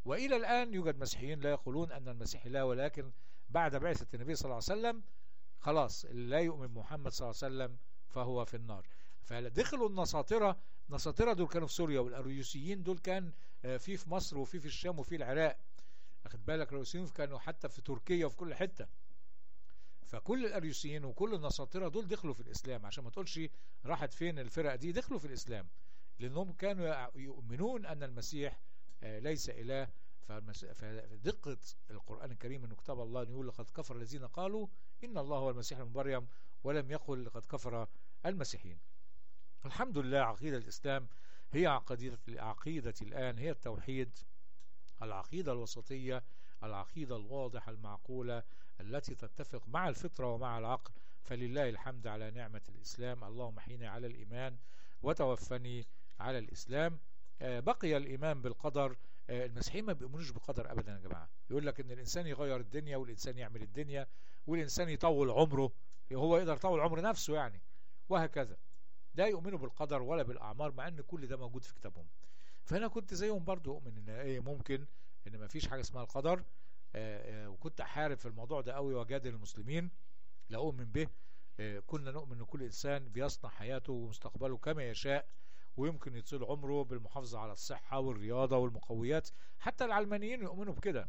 وإلى الآن يوجد مسيحيين لا يقولون أن المسيح إله، ولكن بعد بعثة النبي صلى الله عليه وسلم خلاص اللي لا يؤمن محمد صلى الله عليه وسلم فهو في النار. فدخلوا النصاطرة دول كانوا في سوريا، والأريوسيين دول كان في مصر وفي الشام وفي العراق، واخد بالك؟ الأريوسيين كانوا حتى في تركيا وفي كل حتة. فكل الأريوسيين وكل النصاطرة دول دخلوا في الإسلام، عشان ما تقولش راحت فين الفرق دي، دخلوا في الإسلام لأنهم كانوا يؤمنون أن المسيح ليس إله. فدقة القرآن الكريم أنه كتاب الله يقول لقد كفر الذين قالوا إن الله هو المسيح ابن مريم ولم يقل لقد كفر المسيحيين. الحمد لله عقيدة الإسلام هي عقيدة الآن هي التوحيد، العقيدة الوسطية، العقيدة الواضحة المعقولة التي تتفق مع الفطرة ومع العقل. فلله الحمد على نعمة الإسلام. اللهم احيني على الإيمان وتوفني على الإسلام. بقي الإيمان بالقدر. المسيحيين ما بيؤمنوش بقدر أبدا يا جماعة. يقول لك إن الإنسان يغير الدنيا، والإنسان يعمل الدنيا، والإنسان يطول عمره، هو يقدر يطول عمر نفسه يعني، وهكذا. لا يؤمنوا بالقدر ولا بالأعمار، مع إن كل ده موجود في كتابهم. فأنا كنت زيهم برضو أؤمن إن ممكن إن ما فيش حاجة اسمها القدر، وكنت أحارب في الموضوع ده قوي وأجادل المسلمين لا أؤمن به. كنا نؤمن إن كل إنسان بيصنع حياته ومستقبله كما يشاء، ويمكن يطيل عمره بالمحافظة على الصحة والرياضة والمقويات. حتى العلمانيين يؤمنوا بكده.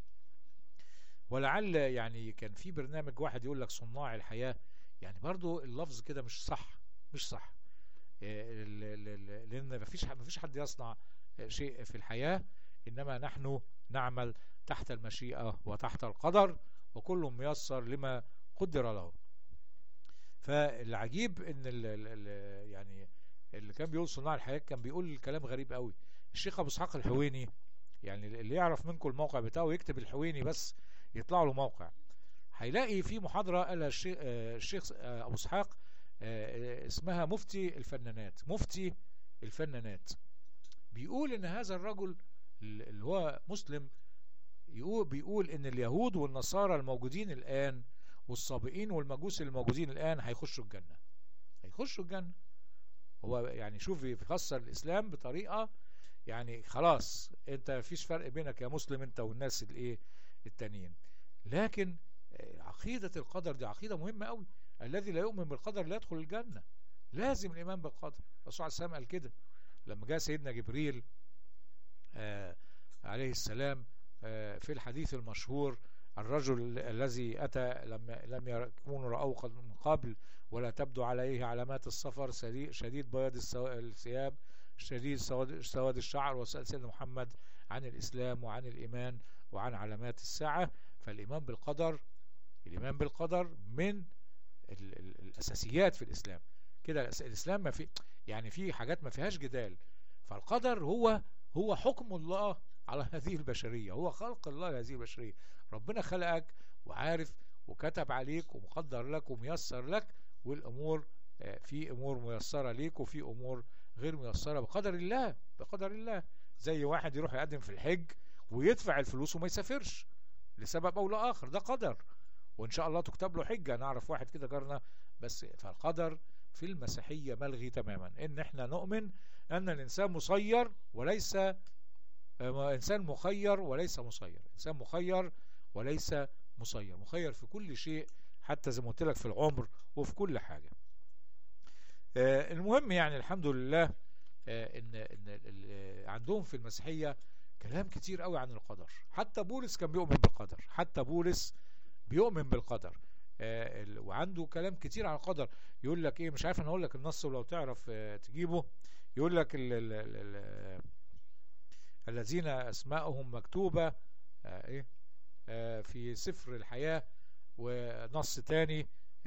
ولعل يعني كان في برنامج واحد يقول لك صناع الحياة، يعني برضو اللفظ كده مش صح، مش صح. لأن مفيش حد يصنع شيء في الحياة، إنما نحن نعمل تحت المشيئة وتحت القدر، وكل ميسر لما قدر له. فالعجيب إن يعني اللي كان بيقول صناع الحياة كان بيقول الكلام غريب قوي. الشيخ أبو إسحاق الحويني، يعني اللي يعرف منكم الموقع بتاعه يكتب الحويني بس يطلع له موقع، هيلاقي في محاضرة قالها الشيخ أبو إسحاق اسمها مفتي الفنانات. مفتي الفنانات بيقول إن هذا الرجل اللي هو مسلم بيقول إن اليهود والنصارى الموجودين الآن والصابئين والمجوس الموجودين الآن هيخشوا الجنة، هيخشوا الجنة. هو يعني شوف يفسر الإسلام بطريقة يعني خلاص انت مفيش فرق بينك يا مسلم انت والناس الايه التانيين. لكن عقيدة القدر دي عقيدة مهمة قوي. الذي لا يؤمن بالقدر لا يدخل الجنة. لازم الإيمان بالقدر. الرسول عليه السلام قال كده لما جاء سيدنا جبريل عليه السلام في الحديث المشهور: الرجل الذي أتى لم يكونوا رأوه من قبل ولا تبدو عليه علامات السفر، شديد بياض الثياب، شديد سواد الشعر، وسأل سيدنا محمد عن الإسلام وعن الإيمان وعن علامات الساعة. فالإيمان بالقدر، الإيمان بالقدر من الأساسيات في الإسلام. كده الإسلام ما في يعني في حاجات ما فيهاش جدال. فالقدر هو حكم الله على هذه البشرية، هو خلق الله لهذه البشرية. ربنا خلقك وعارف وكتب عليك ومقدر لك وميسر لك، والأمور في أمور ميسرة ليك وفي أمور غير ميسرة بقدر الله، بقدر الله. زي واحد يروح يقدم في الحج ويدفع الفلوس وما يسافرش لسبب أو لآخر، ده قدر، وإن شاء الله تكتب له حجة. نعرف واحد كده جارنا. بس فالقدر في المسيحية ملغي تماما. إن احنا نؤمن أن الإنسان مسير وليس إنسان مخير وليس مسير، إنسان مخير وليس مسير، مخير في كل شيء، حتى زي ما قلت لك في العمر وفي كل حاجة. المهم يعني الحمد لله إن عندهم في المسيحية كلام كتير قوي عن القدر. حتى بولس كان بيؤمن بالقدر، حتى بولس بيؤمن بالقدر، وعنده كلام كتير عن القدر. يقول لك ايه، مش عارف انا اقول لك النص ولو تعرف تجيبه. يقول لك الذين اسماءهم مكتوبة ايه في سفر الحياة. ونص تاني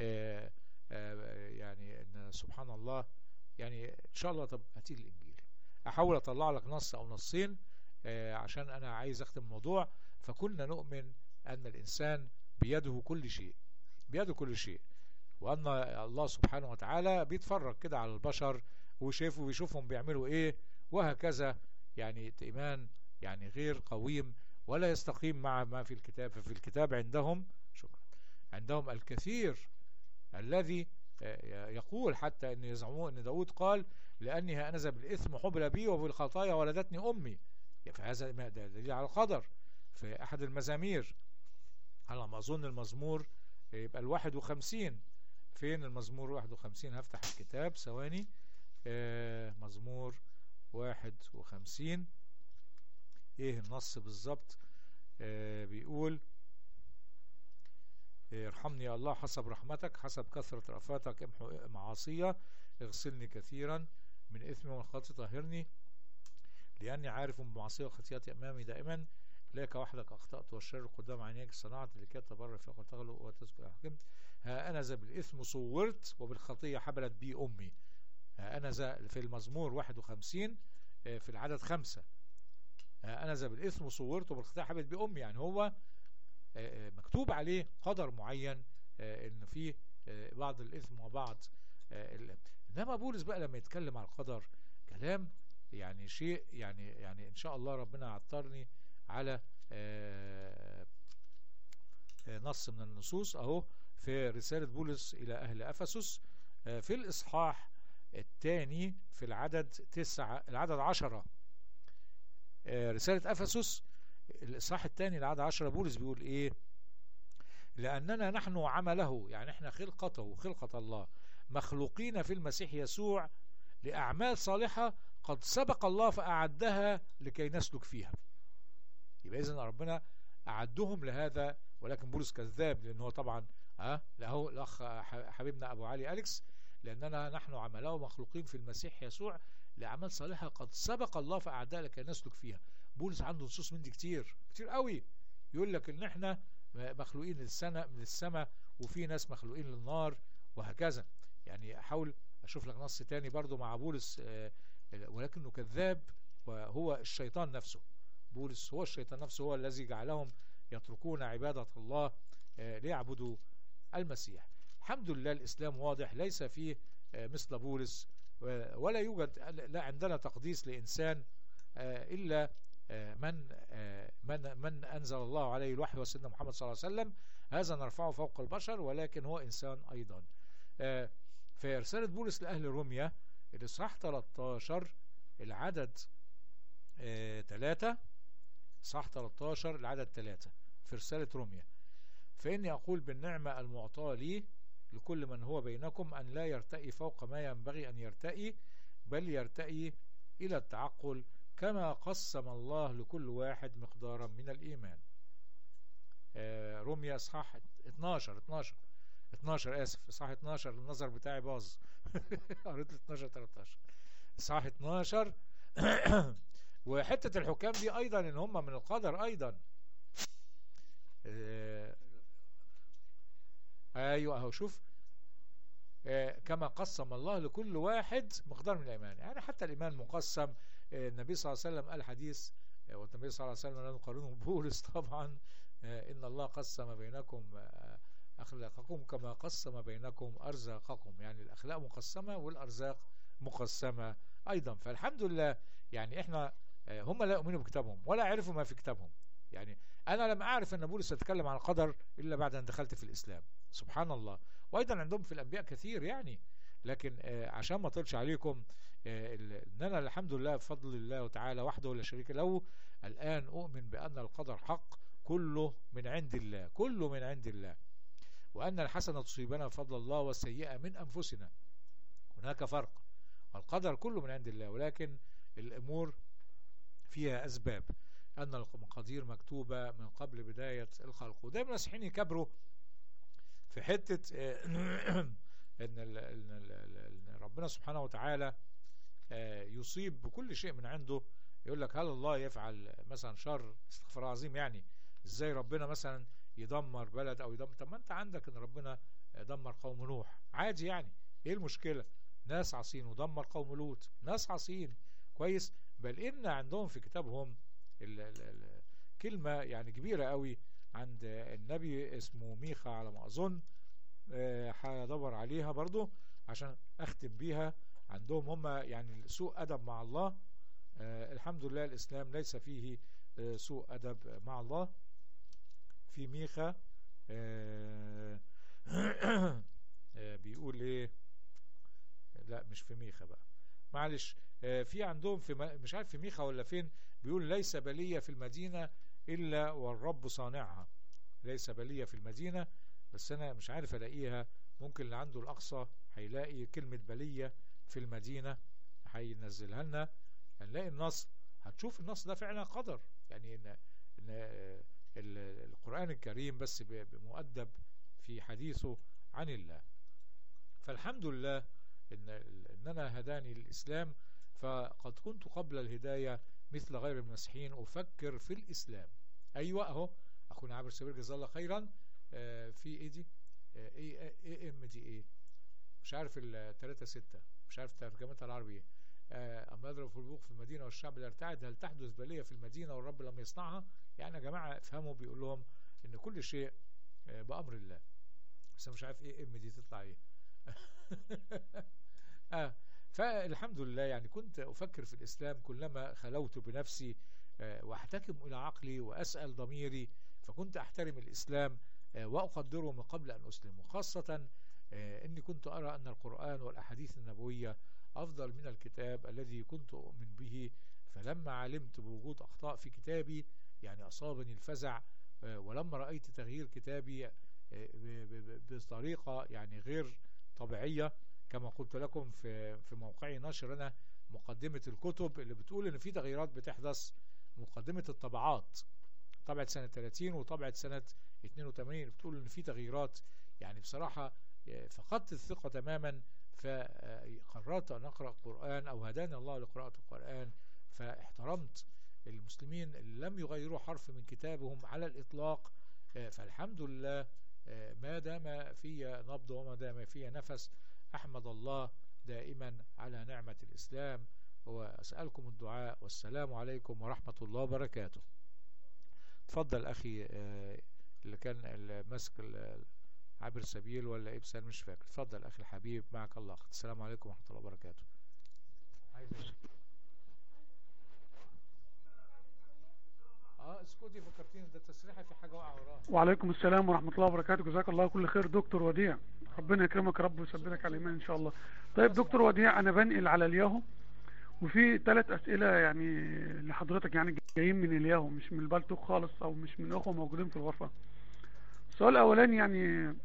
يعني ان سبحان الله، يعني ان شاء الله. طب هاتي الانجيل احاول اطلع لك نص او نصين عشان انا عايز اختم الموضوع. فكنا نؤمن ان الانسان بيده كل شيء، بيده كل شيء، وان الله سبحانه وتعالى بيتفرج كده على البشر ويشوفهم بيعملوا ايه وهكذا. يعني ايمان يعني غير قويم ولا يستقيم مع ما في الكتاب. ففي الكتاب عندهم شكرا عندهم الكثير الذي يقول حتى ان يزعمون ان داود قال: لاني هانذا بالاثم حبل بي وبالخطايا ولدتني امي. فهذا ده دليل على القدر. في أحد المزامير على ما أظن المزمور يبقى 51. فين المزمور 51؟ هفتح الكتاب ثواني. مزمور 51 ايه النص بالظبط؟ بيقول ارحمني يا الله حسب رحمتك، حسب كثرة رأفتك امحو معاصية، اغسلني كثيرا من إثمي ومن خطيئتي طهرني، لأني عارف بمعصية وخطيئتي أمامي دائما، إليك وحدك أخطأت والشر قدام عينيك صنعت، لكي تبرر فيك وتغلق وتذكر حكمت. ها أنا ذا بالإثم صورت وبالخطية حبلت بي أمي. ها أنا ذا في المزمور 51 في العدد 5. ها أنا ذا بالإثم صورت وبالخطية حبلت بي أمي، يعني هو مكتوب عليه قدر معين، إن فيه بعض الإثم وبعض إنما بولس بقى لما يتكلم على القدر كلام يعني شيء يعني إن شاء الله ربنا يعطرني على نص من النصوص أهو في رسالة بولس إلى أهل أفسس في الإصحاح الثاني في العدد 10. رسالة أفسس الإصحاح الثاني العدد 10 بولس بيقول إيه؟ لأننا نحن عمله، يعني إحنا خلقته، خلقة الله، مخلوقين في المسيح يسوع لأعمال صالحة قد سبق الله فأعدها لكي نسلك فيها. يبقى إذن ربنا أعدهم لهذا، ولكن بولس كذاب، لأنه طبعا لا هو الأخ حبيبنا أبو علي أليكس، لأننا نحن عمله مخلوقين في المسيح يسوع لأعمال صالحة قد سبق الله فأعدها لكي نسلك فيها. بولس عنده نصوص من دي كتير قوي، يقول لك إن إحنا مخلوقين من السماء وفي ناس مخلوقين للنار وهكذا. يعني أحاول أشوف لك نص تاني برضو مع بولس، ولكنه كذاب، وهو الشيطان نفسه. بولس هو الشيطان نفسه، هو الذي جعلهم يتركون عبادة الله ليعبدوا المسيح. الحمد لله الإسلام واضح، ليس فيه مثل بولس، ولا يوجد لا عندنا تقديس لإنسان إلا من أنزل الله عليه الوحي وسيدنا محمد صلى الله عليه وسلم، هذا نرفعه فوق البشر، ولكن هو إنسان أيضا. في رسالة بولس لأهل روميا الإصحاح 13 العدد 3، إصحاح 13 العدد 3 في رسالة روميا: فإني أقول بالنعمة المعطاة لي لكل من هو بينكم أن لا يرتئي فوق ما ينبغي أن يرتئي، بل يرتئي إلى التعقل كما قسم الله لكل واحد مقدارا من الإيمان. روميا إصحاح 12 آسف، إصحاح 12 النظر بتاعي باظ قريت 12 13 إصحاح 12 وحتة الحكام دي أيضا إن هم من القدر أيضا. أيوة أهو شوف، كما قسم الله لكل واحد مقدار من الإيمان، يعني حتى الإيمان مقسم. النبي صلى الله عليه وسلم قال حديث، والنبي صلى الله عليه وسلم لا نقارنه ببولس طبعا، إن الله قسم بينكم أخلاقكم كما قسم بينكم أرزاقكم، يعني الأخلاق مقسمة والأرزاق مقسمة أيضا. فالحمد لله يعني إحنا هم لا يؤمنوا بكتابهم ولا عرفوا ما في كتابهم. يعني أنا لم أعرف أن بولس يتكلم عن القدر إلا بعد أن دخلت في الإسلام، سبحان الله. وأيضا عندهم في الأنبياء كثير يعني، لكن عشان ما أطلش عليكم، إن أنا الحمد لله بفضل الله تعالى وحده لا شريك له الآن أؤمن بأن القدر حق، كله من عند الله، كله من عند الله، وأن الحسنة تصيبنا بفضل الله والسيئة من أنفسنا. هناك فرق، القدر كله من عند الله، ولكن الأمور فيها أسباب، أن المقادير مكتوبة من قبل بداية الخلق. ودايما المسيحيين يكبروا في حتة إن ربنا سبحانه وتعالى يصيب بكل شيء من عنده. يقول لك هل الله يفعل مثلا شر؟ استغفر عظيم، يعني ازاي ربنا مثلا يدمر بلد او يدمر؟ طب ما انت عندك ان ربنا دمر قوم نوح عادي، يعني ايه المشكلة؟ ناس عصين، ودمر قوم لوط ناس عصين كويس. بل ان عندهم في كتابهم كلمة يعني كبيرة قوي عند النبي اسمه ميخا على ما اظن، هدور عليها برضو عشان اختم بيها. عندهم هم يعني سوء ادب مع الله. الحمد لله الاسلام ليس فيه سوء ادب مع الله. في ميخا بيقول ايه؟ لا مش في ميخا بقى، معلش. في عندهم في مش عارف في ميخا ولا فين، بيقول ليس بلية في المدينة إلا والرب صانعها. ليس بلية في المدينة، بس أنا مش عارف ألاقيها. ممكن اللي عنده الأقصى هيلاقي كلمة بلية في المدينة هينزلها لنا، هنلاقي النص. هتشوف النص ده فعلا قدر، يعني إن القرآن الكريم بس بمؤدب في حديثه عن الله. فالحمد لله إن أنا هداني الإسلام. فقد كنت قبل الهداية مثل غير المسيحيين أفكر في الإسلام. أيوة أهو أخونا عابر سبيل جزاه الله خيرا. في إيه دي؟ إيه إم دي إيه؟ مش عارف التلاتة ستة، مش عارف ترجمتها العربية. أما يضرب في البوق في المدينة والشعب لا يرتعد، هل تحدث بلية في المدينة والرب لم يصنعها؟ يعني يا جماعة افهموا، بيقول لهم إن كل شيء بأمر الله. بس مش عارف إيه إم دي تطلع إيه. فالحمد لله يعني كنت أفكر في الإسلام كلما خلوت بنفسي واحتكم إلى عقلي وأسأل ضميري. فكنت أحترم الإسلام وأقدره من قبل أن أسلم، وخاصة إني كنت أرى أن القرآن والأحاديث النبوية أفضل من الكتاب الذي كنت أؤمن به. فلما علمت بوجود أخطاء في كتابي يعني أصابني الفزع. ولما رأيت تغيير كتابي بطريقة يعني غير طبيعية، كما قلت لكم في موقعي نشر أنا مقدمة الكتب اللي بتقول إن في تغييرات بتحدث. مقدمة الطبعات، طبعة سنة 30 وطبعة سنة 82، بتقول إن في تغييرات. يعني بصراحة فقدت الثقة تماما، فقررت أن أقرأ القرآن، أو هداني الله لقراءة القرآن. فاحترمت المسلمين اللي لم يغيروا حرف من كتابهم على الإطلاق. فالحمد لله ما دام في نبض وما دام في نفس أحمد الله دائما على نعمة الإسلام. وأسألكم الدعاء، والسلام عليكم ورحمة الله وبركاته. تفضل أخي اللي كان ماسك عابر سبيل ولا إبسان مش فاكر. تفضل أخي الحبيب، معك الله. السلام عليكم ورحمة الله وبركاته. اسكتي، فكرتيني ده تسريحة في حاجة واقعة وراها. وعليكم السلام ورحمة الله وبركاته. جزاك الله كل خير دكتور وديع، ربنا يكرمك يا رب ويثبتك على الإيمان إن شاء الله. طيب دكتور وديع، أنا بنقل على الياهو وفي 3 أسئلة يعني لحضرتك، يعني جايين من الياهو مش من البالتوك خالص، أو مش من أخوة موجودين في الغرفة. السؤال الأولاني يعني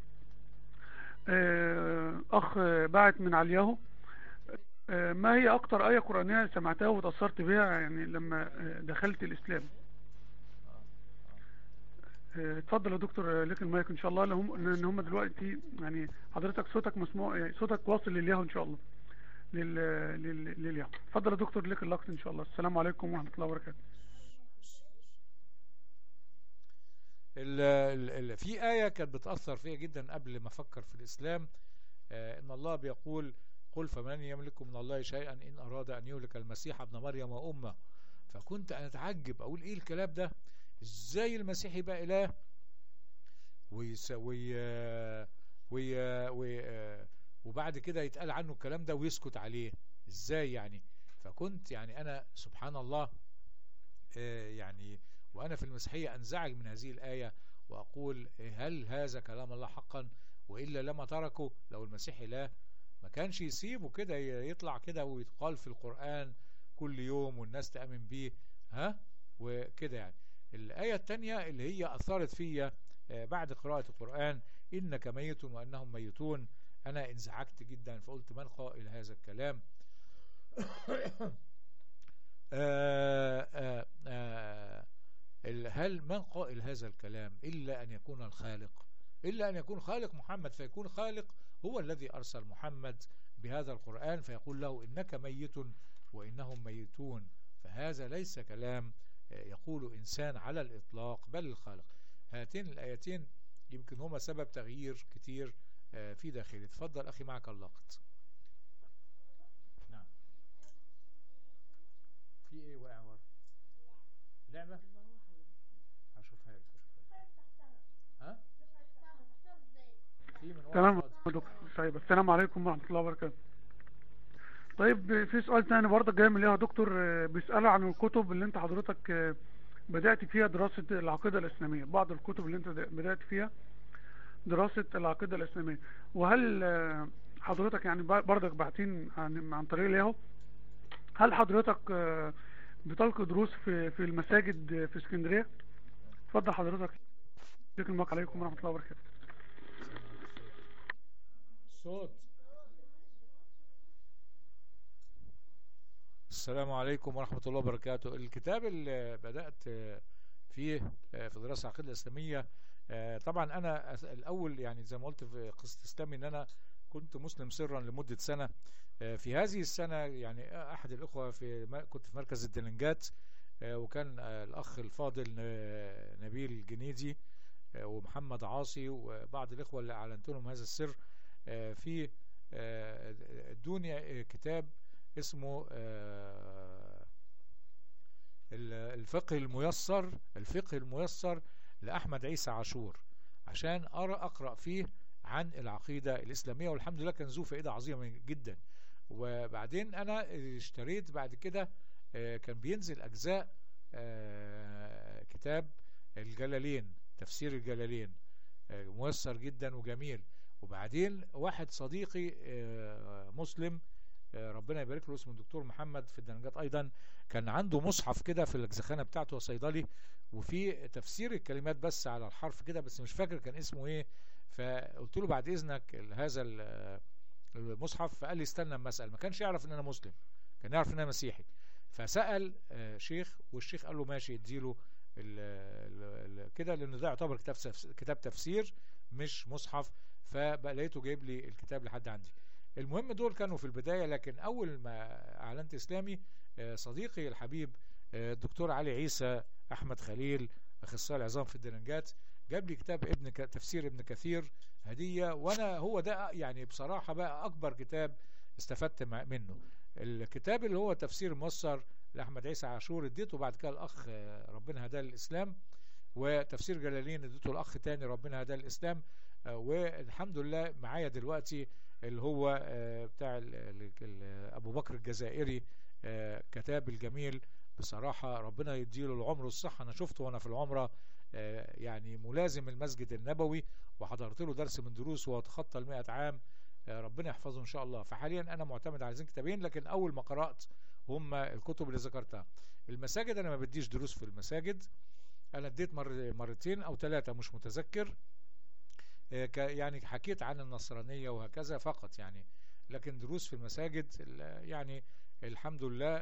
أخ بعت من على الياهو، ما هي أكتر آية قرآنية سمعتها وتأثرت بها يعني لما دخلت الإسلام؟ اتفضل يا دكتور، لك المايك ان شاء الله. لان هم دلوقتي يعني حضرتك صوتك مسموع، يعني صوتك واصل للياهو ان شاء الله، للياهو. اتفضل يا دكتور، لك اللقطة ان شاء الله. السلام عليكم ورحمة الله وبركاته. في آية كانت بتأثر فيها جدا قبل ما أفكر في الإسلام. إن الله بيقول قل فمن يملك من الله شيئا إن أراد أن يهلك المسيح ابن مريم وأمه. فكنت أنا أتعجب أقول إيه الكلام ده، إزاي المسيح يبقى إله وبعد كده يتقال عنه الكلام ده ويسكت عليه، إزاي يعني؟ فكنت يعني أنا سبحان الله يعني وأنا في المسيحية أنزعج من هذه الآية وأقول هل هذا كلام الله حقا؟ وإلا لما تركه. لو المسيح إله ما كانش يسيبه كده يطلع كده ويتقال في القرآن كل يوم والناس تأمن بيه وكده يعني. الآية الثانية اللي هي أثرت فيا بعد قراءة القرآن، إنك ميت وأنهم ميتون، أنا انزعجت جدا فقلت من قائل هذا الكلام؟ هل من قائل هذا الكلام إلا أن يكون الخالق، إلا أن يكون خالق محمد، فيكون خالق هو الذي أرسل محمد بهذا القرآن فيقول له إنك ميت وإنهم ميتون. فهذا ليس كلام يقول إنسان على الإطلاق، بل الخالق. هاتين الآيتين يمكن هما سبب تغيير كتير في داخلي. تفضل أخي، معك اللقط. نعم. في إيه واقع ورا؟ لعبة؟ هشوفها لك. ها؟ في من ورا. تمام دكتور. طيب السلام عليكم ورحمة الله وبركاته. طيب في سؤال تاني برضه جاي من الياهو دكتور، بيسألوا عن الكتب اللي انت حضرتك بدأت فيها دراسة العقيدة الإسلامية، بعض الكتب اللي انت بدأت فيها دراسة العقيدة الإسلامية، وهل حضرتك يعني برضك باعتين عن طريق الياهو هل حضرتك بتلقي دروس في المساجد في اسكندرية؟ اتفضل حضرتك. السلام عليكم ورحمة الله وبركاته. صوت. السلام عليكم ورحمة الله وبركاته. الكتاب اللي بدأت فيه في دراسة العقيدة الإسلامية، طبعا أنا الأول يعني زي ما قلت في قصة إسلامي إن أنا كنت مسلم سرا لمدة سنة. في هذه السنة يعني أحد الأخوة كنت في مركز الدلنجات، وكان الأخ الفاضل نبيل جنيدي ومحمد عاصي وبعض الإخوة اللي أعلنت لهم هذا السر، في ادوني كتاب اسمه الفقه الميسر لأحمد عيسى عاشور، عشان أقرأ فيه عن العقيدة الإسلامية، والحمد لله كان ذو فائدة عظيمة جدا. وبعدين أنا اشتريت بعد كده، كان بينزل أجزاء كتاب الجلالين، تفسير الجلالين، ميسر جدا وجميل. وبعدين واحد صديقي مسلم، ربنا يبارك له، اسمه الدكتور محمد في الدنجات ايضا، كان عنده مصحف كده في الزخانه بتاعته، صيدلي، وفي تفسير الكلمات بس على الحرف كده، بس مش فاكر كان اسمه ايه. فقلت له بعد اذنك هذا المصحف، فقال لي استنى اما اسال. ما كانش يعرف ان انا مسلم، كان يعرف ان انا مسيحي. فسال شيخ، والشيخ قال له ماشي اديله كده، لان ده يعتبر كتاب تفسير مش مصحف. فبقى لقيته جايب لي الكتاب لحد عندي. المهم دول كانوا في البداية، لكن أول ما أعلنت إسلامي، صديقي الحبيب الدكتور علي عيسى أحمد خليل، أخصائي العظام في الدرنجات، جاب لي كتاب تفسير ابن كثير هدية. وأنا هو ده يعني بصراحة بقى أكبر كتاب استفدت منه. الكتاب اللي هو تفسير ميسر لأحمد عيسى عاشور اديته بعد كده الأخ ربنا هداه الإسلام، وتفسير جلالين اديته الأخ تاني ربنا هداه الإسلام. والحمد لله معايا دلوقتي اللي هو بتاع أبو بكر الجزائري، كتاب الجميل بصراحة، ربنا يديله العمر والصحة. أنا شفته وأنا في العمرة، يعني ملازم المسجد النبوي، وحضرت له درس من دروسه وتخطى 100 عام، ربنا يحفظه إن شاء الله. فحاليا أنا معتمد على هذين كتابين، لكن أول ما قرأت هم الكتب اللي ذكرتها. المساجد أنا ما بديش دروس في المساجد، أنا اديت مرتين أو 3 مش متذكر، يعني حكيت عن النصرانية وهكذا فقط يعني. لكن دروس في المساجد يعني الحمد لله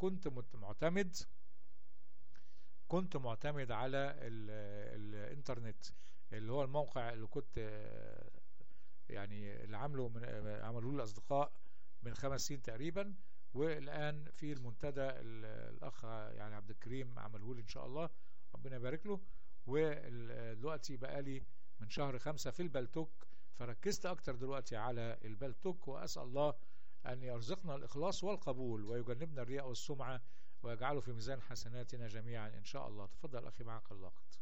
كنت معتمد على الانترنت، اللي هو الموقع اللي كنت يعني اللي عملوه الأصدقاء من 5 سنين تقريبا. والآن في المنتدى الأخ يعني عبد الكريم عمله لي إن شاء الله، ربنا يبارك له. ودلوقتي بقالي من شهر 5 في البلتوك، فركزت أكتر دلوقتي على البلتوك، وأسأل الله أن يرزقنا الإخلاص والقبول، ويجنبنا الرياء والسمعة، ويجعله في ميزان حسناتنا جميعا إن شاء الله. تفضل أخي، معك اللقط.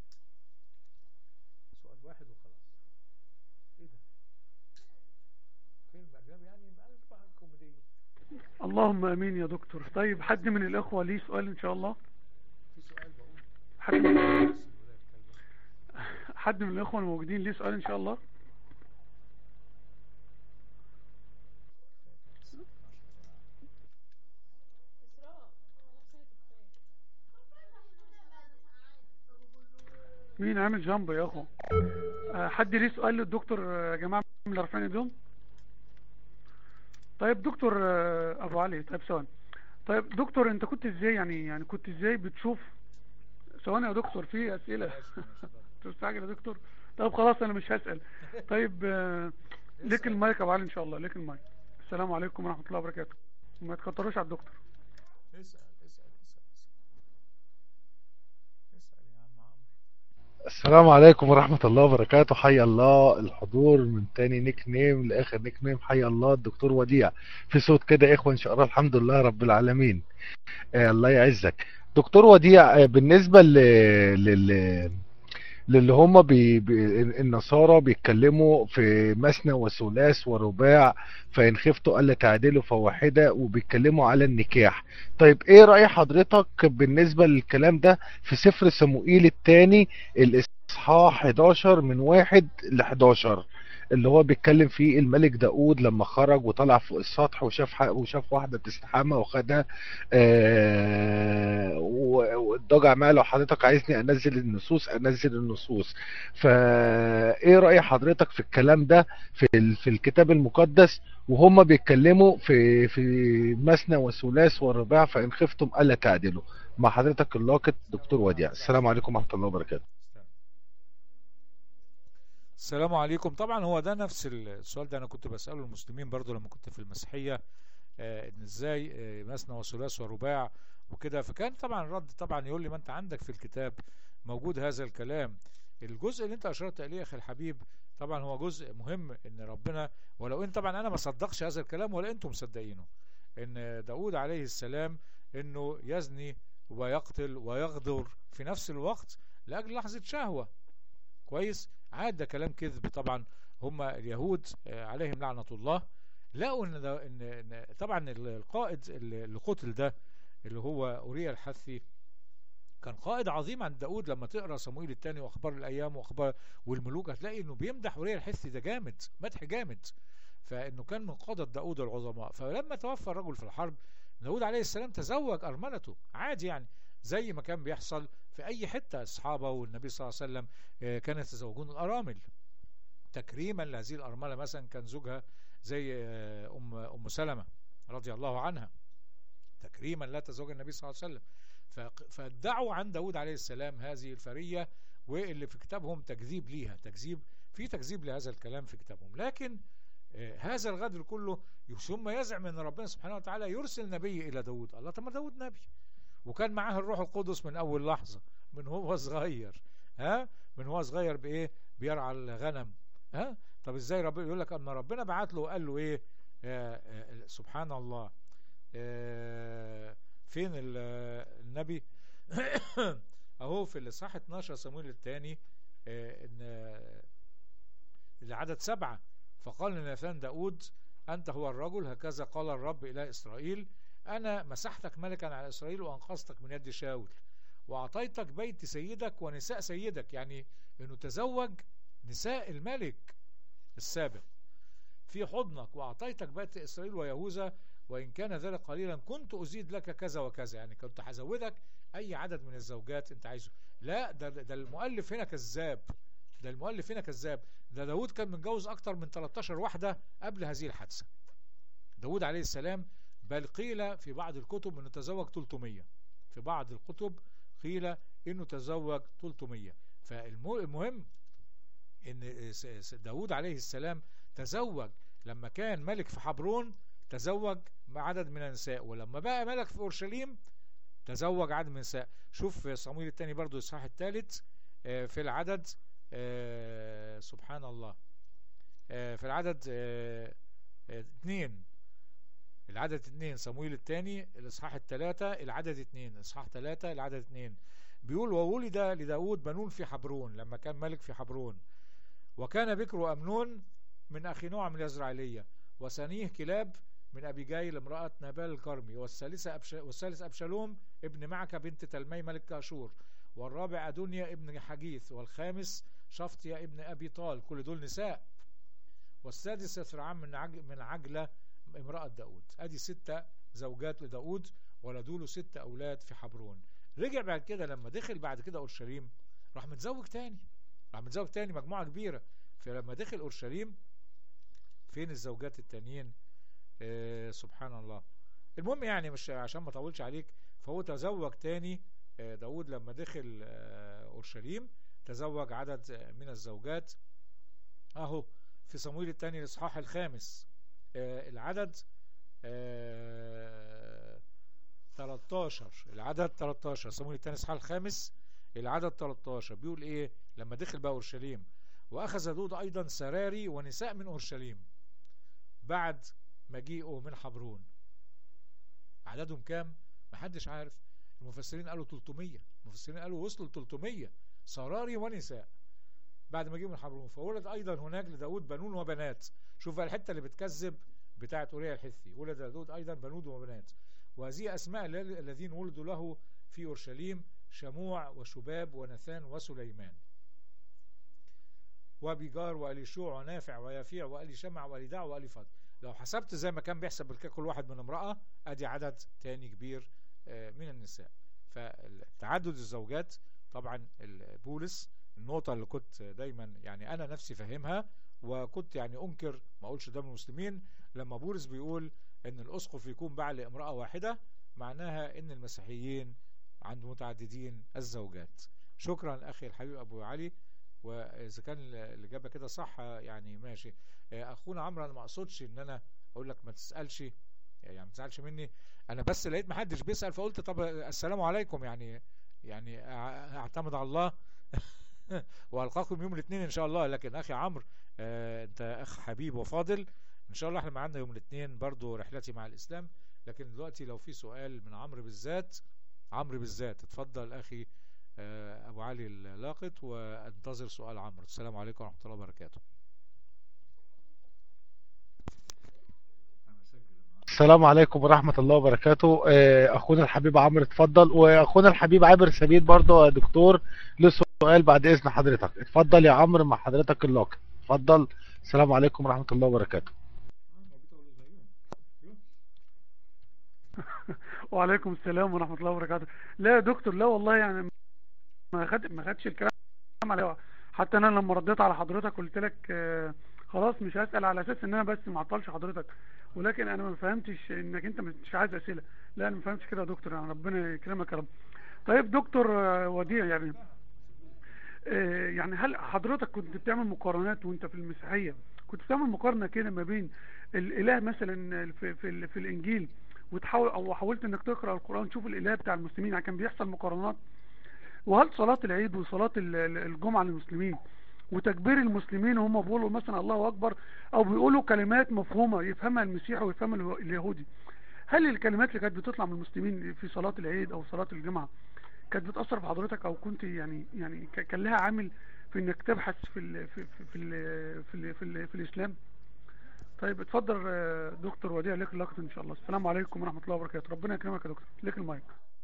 سؤال واحد وخلاص. إيه ده؟ فيلم أجنبي يعني؟ كوميدية. اللهم امين يا دكتور. طيب حد من الاخوة ليه سؤال ان شاء الله؟ في سؤال بقول. حد من الاخوة الموجودين ليه سؤال ان شاء الله؟ مين عامل جنب يا اخو؟ حد ليه سؤال للدكتور يا جماعة من اللي رافعين ايديهم؟ طيب دكتور ابو علي، طيب ثواني. طيب دكتور انت كنت ازاي يعني كنت ازاي بتشوف؟ ثواني يا دكتور، في اسئله. تستعجل يا دكتور؟ طيب خلاص انا مش هسأل. طيب ليك المايك يا ابو علي ان شاء الله، ليك المايك. السلام عليكم ورحمه الله وبركاته. ما تكتروش على الدكتور. اسأل يا عم عمرو. السلام عليكم ورحمة الله وبركاته. حي الله الحضور من تاني نيك نيم لآخر نيك نيم. حي الله الدكتور وديع. في صوت كده يا إخوة إن شاء الله؟ الحمد لله رب العالمين. الله يعزك دكتور وديع. بالنسبة للي هم النصارى بيتكلموا في مثنى وثلاث ورباع، فإن خفتوا ألا تعدلوا فواحدة، وبيتكلموا على النكاح. طيب إيه رأي حضرتك بالنسبة للكلام ده في سفر صموئيل الثاني الإصحاح 11 من 1 ل 11؟ اللي هو بيتكلم فيه الملك داود لما خرج وطلع فوق السطح وشاف واحدة بتستحمى وخدها. والضجع معاه: لو حضرتك عايزني انزل النصوص انزل النصوص. فايه رأي حضرتك في الكلام ده في الكتاب المقدس، وهم بيتكلموا في مثنى وثلاث ورباع فإن خفتم ألا تعدلوا؟ مع حضرتك اللاقط دكتور وديع. السلام عليكم ورحمة الله وبركاته. السلام عليكم. طبعا هو ده نفس السؤال ده انا كنت بسأله المسلمين برضو لما كنت في المسيحية، ان ازاي مثنى وثلاث ورباع وكده. فكان طبعا الرد طبعا يقول لي: ما انت عندك في الكتاب موجود هذا الكلام. الجزء اللي انت اشرت اليه يا اخي الحبيب طبعا هو جزء مهم، ان ربنا، ولو ان طبعا انا ما صدقش هذا الكلام ولا انتم مصدقينه، ان داود عليه السلام انه يزني ويقتل ويغدر في نفس الوقت لاجل لحظة شهوة. كويس، عاد ده كلام كذب طبعا. هم اليهود عليهم لعنة الله لقوا إن طبعا القائد اللي قتل ده اللي هو أوريا الحثي كان قائد عظيم عند داود. لما تقرا صموئيل الثاني واخبار الايام واخبار والملوك هتلاقي انه بيمدح أوريا الحثي ده جامد، مدح جامد، فانه كان من قادة داود العظماء. فلما توفى الرجل في الحرب داود عليه السلام تزوج ارملته عادي، يعني زي ما كان بيحصل في اي حته. الصحابه والنبي صلى الله عليه وسلم كانوا يتزوجون الارامل تكريما لهذه الارمله. مثلا كان زوجها زي ام سلمة رضي الله عنها، تكريما لا تزوج النبي صلى الله عليه وسلم. فادعوا عن داود عليه السلام هذه الفرية، واللي في كتابهم تكذيب ليها، تكذيب لهذا الكلام في كتابهم. لكن هذا الغدر كله ثم يزعم ان ربنا سبحانه وتعالى يرسل نبي الى داود. الله، طب ما داود نبي وكان معاه الروح القدس من اول لحظة، من هو صغير. من هو صغير بايه؟ بيرعى الغنم. طب ازاي ربنا يقول لك ان ربنا بعت له وقال له ايه؟ سبحان الله. فين النبي؟ اهو في الاصحاح 12 صموئيل الثاني، ان العدد 7: فقال لناثان داود: انت هو الرجل، هكذا قال الرب اله اسرائيل: انا مسحتك ملكا على اسرائيل وانقذتك من يد شاول واعطيتك بيت سيدك ونساء سيدك. يعني انه تزوج نساء الملك السابق في حضنك، واعطيتك بيت اسرائيل ويهوذا، وان كان ذلك قليلا كنت ازيد لك كذا وكذا. يعني كنت هزودك اي عدد من الزوجات انت عايزه. لا، ده المؤلف هنا كذاب. ده داود كان متجوز اكتر من 13 واحدة قبل هذه الحادثة. داود عليه السلام، بل قيل في بعض الكتب انه تزوج 300. في بعض الكتب قيل انه تزوج 300. فالمهم ان داود عليه السلام تزوج لما كان ملك في حبرون، تزوج عدد من النساء، ولما بقى ملك في اورشليم تزوج عدد من النساء. شوف في صموئيل الثاني برضو الإصحاح الثالث في العدد سبحان الله، في العدد 2. العدد 2 صموئيل الثاني الإصحاح الثلاثة العدد 2. إصحاح 3 العدد 2 بيقول: وولد لداود بنون في حبرون، لما كان ملك في حبرون، وكان بكر أمنون من أخي نوع من اليزرعيلية، وثانيه كلاب من أبيجايل امرأة نابال الكرمي، والثالث أبشالوم ابن معكة بنت تلمي ملك أشور، والرابع أدونيا ابن حجيث، والخامس شفطيا ابن أبي طال. كل دول نساء. والسادس يثرعام من عجلة امرأة داود. ادي 6 زوجات لداود، ولدوا له 6 أولاد في حبرون. رجع بعد كده لما دخل بعد كده أورشليم راح متزوج تاني مجموعة كبيرة. فلما دخل أورشليم فين الزوجات التانيين؟ سبحان الله. المهم يعني مش عشان ما اطولش عليك، فهو تزوج تاني داود لما دخل أورشليم، تزوج عدد من الزوجات. اهو في صموئيل الثاني الإصحاح الخامس العدد 13. العدد 13 صموئيل الثاني الإصحاح الخامس العدد 13 بيقول ايه لما دخل بقى أورشليم: واخذ داود ايضا سراري ونساء من أورشليم بعد مجيئه من حبرون. عددهم كام؟ محدش عارف. المفسرين قالوا 300، المفسرين قالوا وصلوا ل 300 سراري ونساء بعد ما جه من حبرون. فولد ايضا هناك لداود بنون وبنات. شوف بقى الحته اللي بتكذب بتاعه أوريا الحثي: ولد لداود ايضا بنون وبنات، وهذه اسماء الذين ولدوا له في أورشليم: شموع وشباب ونثان وسليمان. وبجار وأليشوع ونافع ويفيع وأليشمع وأليدع وأليفات. لو حسبت زي ما كان بيحسب كل واحد من امرأة، ادي عدد تاني كبير من النساء. فتعدد الزوجات طبعا بولس، النقطة اللي كنت دايما يعني انا نفسي فاهمها وكنت يعني انكر، ما اقولش ده من المسلمين، لما بولس بيقول ان الاسقف يكون بعل امرأة واحدة، معناها ان المسيحيين عند متعددين الزوجات. شكرا اخي الحبيب ابو علي، واذا كان الاجابه كده صح يعني ماشي. اخونا عمرو، انا ما اقصدش ان انا اقول لك ما تسالش، يعني ما تزعلش مني، انا بس لقيت ما حدش بيسال فقلت طب السلام عليكم، يعني اعتمد على الله والقاكم يوم الاثنين ان شاء الله. لكن اخي عمرو، انت اخ حبيب وفاضل، ان شاء الله احنا معانا يوم الاثنين برضو رحلتي مع الاسلام. لكن دلوقتي لو في سؤال من عمرو بالذات، اتفضل اخي ابو علي اللاقط، وانتظر سؤال عمرو. السلام عليكم ورحمه الله وبركاته. السلام عليكم ورحمة الله وبركاته. أخونا الحبيب عمرو اتفضل، وأخونا الحبيب عابر سبيل برضه يا دكتور له سؤال بعد إذن حضرتك. اتفضل يا عمرو مع حضرتك اللاقط، اتفضل. السلام عليكم ورحمة الله وبركاته. وعليكم السلام ورحمة الله وبركاته. لا يا دكتور، لا والله يعني ما خدش الكلام على، حتى انا لما رديت على حضرتك قلت لك خلاص مش هسأل على اساس ان انا بس ما اعطلش حضرتك، ولكن انا ما فهمتش انك انت مش عايز اسئله. لا انا ما فهمتش كده يا دكتور، يعني ربنا يكرمك يا رب. طيب دكتور وديع، يعني هل حضرتك كنت بتعمل مقارنات وانت في المسيحيه؟ كنت بتعمل مقارنه كده ما بين الاله مثلا في الانجيل، وتحاول او حاولت انك تقرا القران تشوف الاله بتاع المسلمين؟ يعني كان بيحصل مقارنات. وهل صلاة العيد وصلاة الجمعة للمسلمين وتكبير المسلمين وهم بيقولوا مثلا الله أكبر، أو بيقولوا كلمات مفهومة يفهمها المسيحي ويفهمها اليهودي، هل الكلمات اللي كانت بتطلع من المسلمين في صلاة العيد أو صلاة الجمعة كانت بتأثر في حضرتك، أو كنت يعني كان لها عامل في إنك تبحث في الإسلام؟ طيب اتفضل دكتور وديع، لك اللقطة إن شاء الله. السلام عليكم ورحمة الله وبركاته. ربنا يكرمك يا دكتور، لك المايك.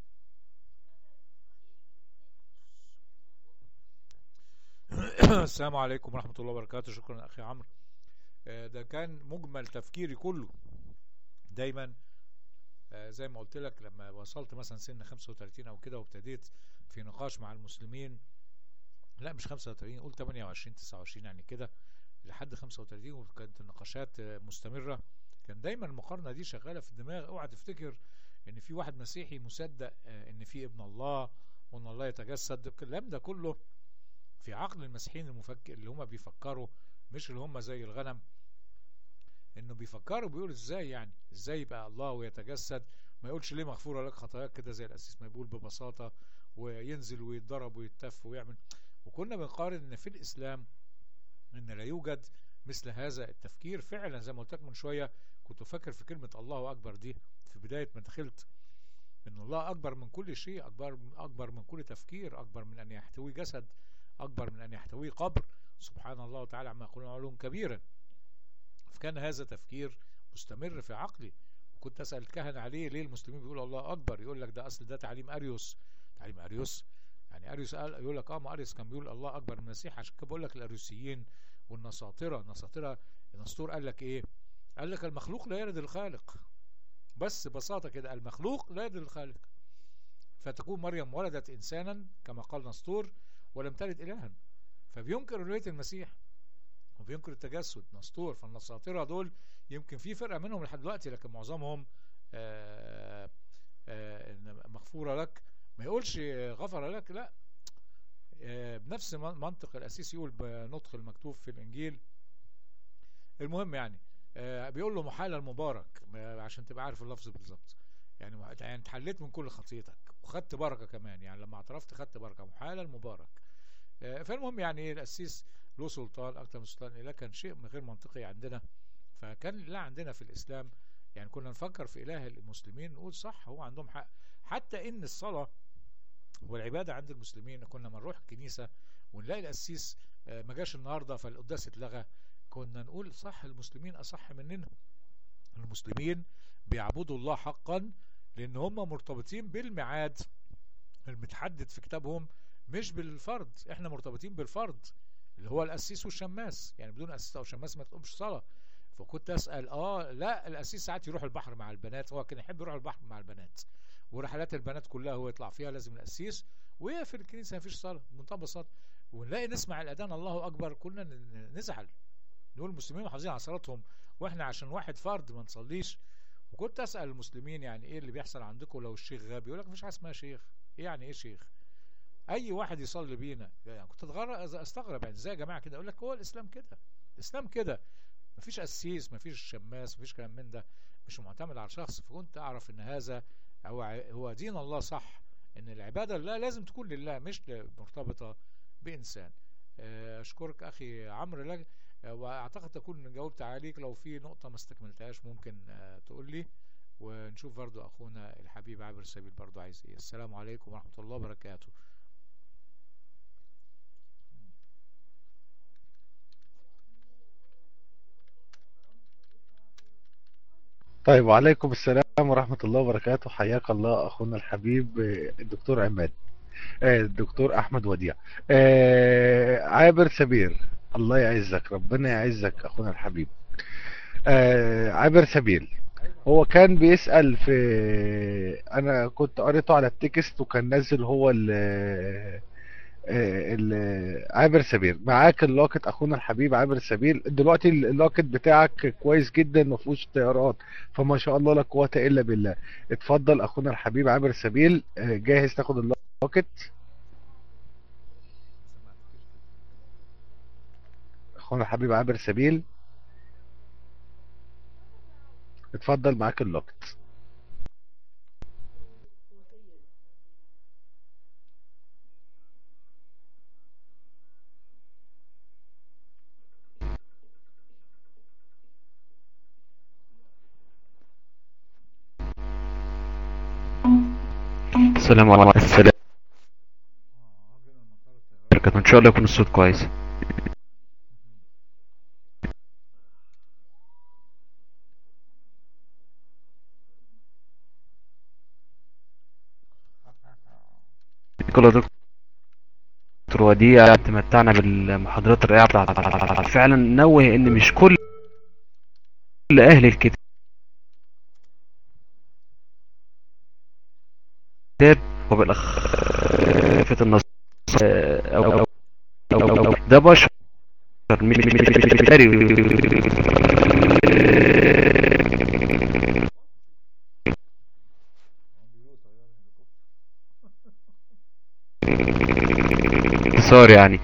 السلام عليكم ورحمة الله وبركاته. شكرا أخي عمرو. ده كان مجمل تفكيري كله دايما. زي ما قلت لك، لما وصلت مثلا سن 35 أو كده وابتديت في نقاش مع المسلمين، لا مش 35، قول 28 29 يعني كده لحد 35، وكانت النقاشات مستمرة، كان دايما المقارنة دي شغالة في الدماغ. اوعى تفتكر ان في واحد مسيحي مصدق ان في ابن الله وان الله يتجسد. الكلام ده كله في عقل المسيحيين المفكر اللي هم بيفكروا، مش اللي هم زي الغنم، انه بيفكروا بيقول ازاي يبقى الله ويتجسد، ما يقولش ليه مغفورة لك خطاياك كده زي القسيس ما يقول ببساطة، وينزل ويتضرب ويتف ويعمل. وكنا بنقارن ان في الاسلام ان لا يوجد مثل هذا التفكير. فعلا زي ما قلت لك من شوية، كنت فاكر في كلمة الله اكبر دي في بداية ما دخلت، ان الله اكبر من كل شيء، اكبر من كل تفكير، اكبر من ان يحتوي جسد، اكبر من ان يحتوي قبر، سبحان الله تعالى عما يقولون علوا كبيرا. فكان هذا تفكير مستمر في عقلي. كنت اسال الكهنه عليه، ليه المسلمين بيقولوا الله اكبر؟ يقول لك ده اصل ده تعليم اريوس. تعليم اريوس يعني اريوس قال، يقول لك ما اريوس كان بيقول الله اكبر من المسيح. عشان كده بقول لك الاريوسيين والنساطره، نسطور قال لك ايه؟ قال لك المخلوق لا يرد الخالق، بس ببساطه كده، المخلوق لا يرد الخالق. فتكون مريم ولدت انسانا كما قال نسطور ولم تلد الها، فبينكر رؤية المسيح وبينكر التجسد نسطور. فالنساطرة دول يمكن في فرقة منهم لحد دلوقتي، لكن معظمهم مغفورة لك، ما يقولش غفر لك، لا، بنفس منطق الأسيس يقول بنطق المكتوب في الإنجيل. المهم يعني بيقول له محال المبارك، عشان تبقى عارف اللفظ بالظبط، يعني اتحليت من كل خطيتك وخدت بركة كمان، يعني لما اعترفت خدت بركة، محال المبارك. فالمهم يعني القسيس له سلطان اكتر من سلطان الاله، كان شيء من غير منطقي عندنا. فكان لا عندنا في الاسلام يعني كنا نفكر في اله المسلمين نقول صح، هو عندهم حق. حتى ان الصلاه والعباده عند المسلمين، كنا ما نروح الكنيسه ونلاقي القسيس ما جاش النهارده فالقداس اتلغى، كنا نقول صح المسلمين اصح مننا. المسلمين بيعبدوا الله حقا لان هم مرتبطين بالميعاد المتحدد في كتابهم، مش بالفرض. احنا مرتبطين بالفرض اللي هو القسيس والشماس، يعني بدون قسيس او شماس ما تقومش صلاه. فكنت اسال لا القسيس ساعات يروح البحر مع البنات، هو كان يحب يروح البحر مع البنات، ورحلات البنات كلها هو يطلع فيها لازم القسيس، وهي في الكنيسه ما فيش صلاه بمنتهى البساطه. ونلاقي نسمع الاذان الله اكبر كنا نزعل، نقول المسلمين محافظين على صلاتهم واحنا عشان واحد فرد ما نصليش. وكنت اسال المسلمين يعني ايه اللي بيحصل عندكم لو الشيخ غاب؟ يقول لك مفيش حاجه اسمها شيخ. ايه يعني ايه شيخ؟ اي واحد يصلي بينا. يعني كنت استغرب يعني ازاي يا جماعه كده؟ اقول لك هو الاسلام كده، الاسلام كده، مفيش قسيس مفيش شماس مفيش كلام من ده، مش معتمد على شخص. فكنت اعرف ان هذا هو دين الله، صح، ان العباده لا لازم تكون لله مش مرتبطه بانسان. اشكرك اخي عمرو لك، واعتقد اكون جاوبت عليك. لو في نقطه ما استكملتهاش ممكن تقول لي، ونشوف برضو اخونا الحبيب عابر السبيل برضو عايز ايه. السلام عليكم ورحمه الله وبركاته. طيب، وعليكم السلام ورحمة الله وبركاته. حياك الله أخونا الحبيب الدكتور عماد، الدكتور أحمد وديع، عابر سبير. الله يعزك، ربنا يعزك أخونا الحبيب. عابر سبيل هو كان بيسأل في، أنا كنت قريته على التكست وكان نزل هو عابر سبيل. معاك اللاكت اخونا الحبيب عابر سبيل. دلوقتي اللاكت بتاعك كويس جدا، ما فيهوش طيارات، فما شاء الله لا قوه الا بالله. اتفضل اخونا الحبيب عابر سبيل، جاهز تاخد اللاكت؟ اخونا الحبيب عابر سبيل، اتفضل معاك اللاكت. السلام عليكم. السلام عليكم، ان شاء الله يكون الصوت كويس. كل دكتور وديع تمتعنا بالمحاضرات الرائعه بتاعت فعلا. نوه ان مش كل اهل الكتاب وبالاخ في النص أو ده بشر مش صار يعني.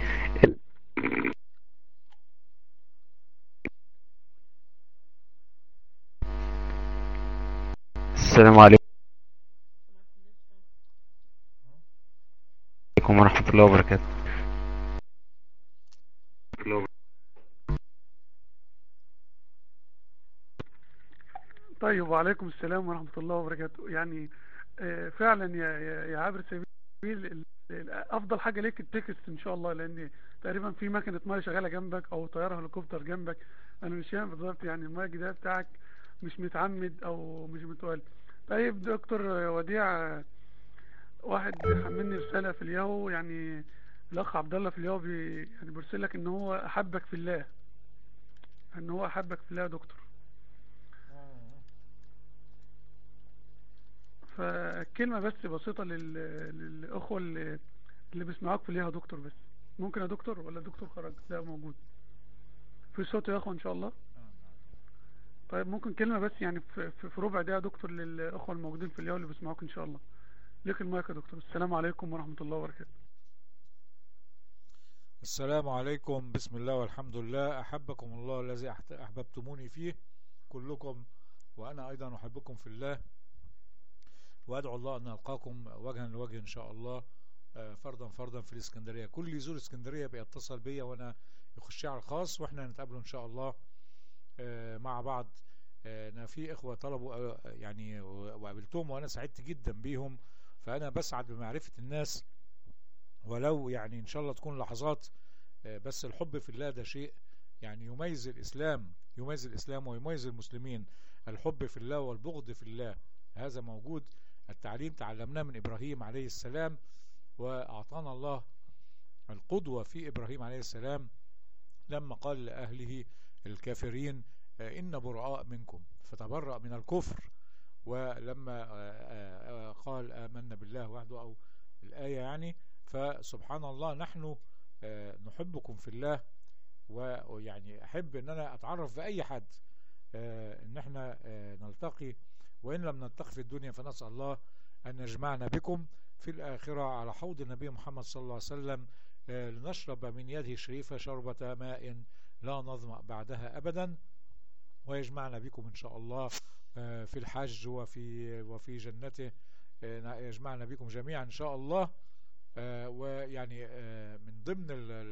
السلام عليكم ورحمة الله وبركاته. طيب، وعليكم السلام ورحمة الله وبركاته. يعني فعلا يا عابر سبيل، افضل حاجة ليك التكست ان شاء الله، لان تقريبا في مكنة ميه شغالة جنبك او طيارة هليكوبتر جنبك. انا مش فاهم بالظبط، يعني المايك ده بتاعك مش متعمد او مش متولد. طيب دكتور وديع، واحد حملني رسالة في الياهو، يعني الاخ عبد الله في الياهو يعني بيرسل لك ان هو احبك في الله، ان هو احبك في الله يا دكتور. فكلمة بس بسيطة للأخوة اللي بيسمعوك في الياهو يا دكتور. بس ممكن يا دكتور، ولا الدكتور خرج؟ لا، موجود في صوت يا أخوة إن شاء الله. طيب ممكن كلمة بس، يعني في ربع دقيقة يا دكتور، للأخوة الموجودين في الياهو اللي بيسمعوك إن شاء الله. ليك المايك يا دكتور. السلام عليكم ورحمة الله وبركاته. السلام عليكم، بسم الله والحمد لله. أحبكم الله الذي أحببتموني فيه كلكم، وأنا أيضا أحبكم في الله، وأدعو الله أن ألقاكم وجها لوجه إن شاء الله، فردا فردا في الإسكندرية. كل يزور اسكندرية بيتصل بيا وأنا يخش على الخاص، وإحنا نتقابلوا إن شاء الله مع بعض. أنا في إخوة طلبوا يعني وقابلتهم وأنا سعدت جدا بيهم، فأنا بسعد بمعرفة الناس، ولو يعني إن شاء الله تكون لحظات. بس الحب في الله ده شيء يعني يميز الإسلام، يميز الإسلام ويميز المسلمين. الحب في الله والبغض في الله هذا موجود. التعليم تعلمناه من إبراهيم عليه السلام، وأعطانا الله القدوة في إبراهيم عليه السلام، لما قال لأهله الكافرين إن براء منكم، فتبرأ من الكفر. ولما قال آمنا بالله وحده، أو الآية يعني. فسبحان الله، نحن نحبكم في الله، ويعني أحب أن أنا أتعرف بأي حد، أن احنا نلتقي، وإن لم نلتقي في الدنيا فنسأل الله أن يجمعنا بكم في الآخرة على حوض النبي محمد صلى الله عليه وسلم، لنشرب من يده الشريفة شربة ماء لا نظمأ بعدها أبدا، ويجمعنا بكم إن شاء الله في الحج وفي جنته، يجمعنا بكم جميعا إن شاء الله. ويعني من ضمن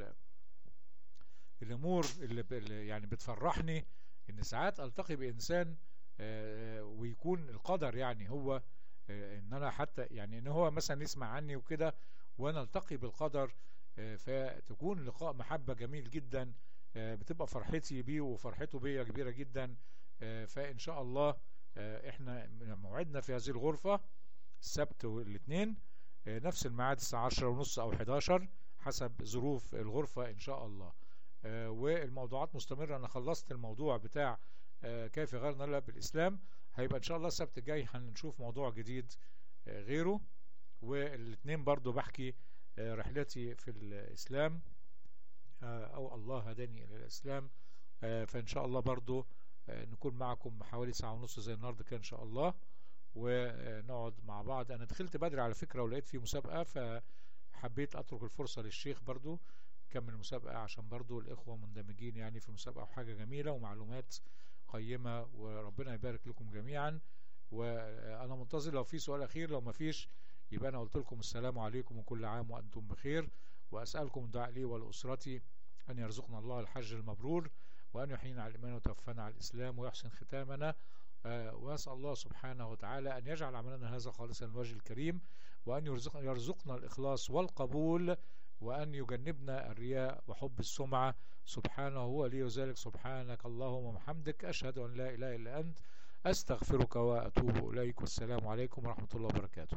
الأمور اللي يعني بتفرحني إن ساعات ألتقي بإنسان ويكون القدر يعني هو إن أنا حتى يعني إن هو مثلا يسمع عني وكده، وأنا ألتقي بالقدر، فتكون لقاء محبة جميل جدا، بتبقى فرحتي بيه وفرحته بيا كبيرة جدا. فإن شاء الله إحنا موعدنا في هذه الغرفة السبت والاثنين، نفس الميعاد الساعة 10:30 أو 11 حسب ظروف الغرفة إن شاء الله. والموضوعات مستمرة. أنا خلصت الموضوع بتاع كيف يغيرنا الله بالإسلام، هيبقى إن شاء الله السبت الجاي هنشوف موضوع جديد غيره. والاثنين برضو بحكي رحلتي في الإسلام، أو الله هداني إلى الإسلام. فإن شاء الله برضو نكون معكم حوالي 1:30 زي النهاردة كان إن شاء الله، ونقعد مع بعض. أنا دخلت بدري على فكرة ولقيت في مسابقة، فحبيت أترك الفرصة للشيخ برضو كمل المسابقة، عشان برضو الإخوة مندمجين يعني في المسابقة، وحاجة جميلة ومعلومات قيمة، وربنا يبارك لكم جميعا. وأنا منتظر لو في سؤال أخير، لو ما فيش يبقى أنا قلت لكم السلام عليكم وكل عام وأنتم بخير، وأسألكم الدعاء لي ولأسرتي أن يرزقنا الله الحج المبرور، وأن يحيينا على الإيمان وتوفنا على الإسلام ويحسن ختامنا. وأسأل الله سبحانه وتعالى أن يجعل عملنا هذا خالصا لوجه الكريم، وأن يرزقنا الإخلاص والقبول، وأن يجنبنا الرياء وحب السمعة. سبحانه هو ولي ذلك. سبحانك اللهم وبحمدك، أشهد أن لا إله إلا أنت، أستغفرك وأتوب إليك. والسلام عليكم ورحمة الله وبركاته.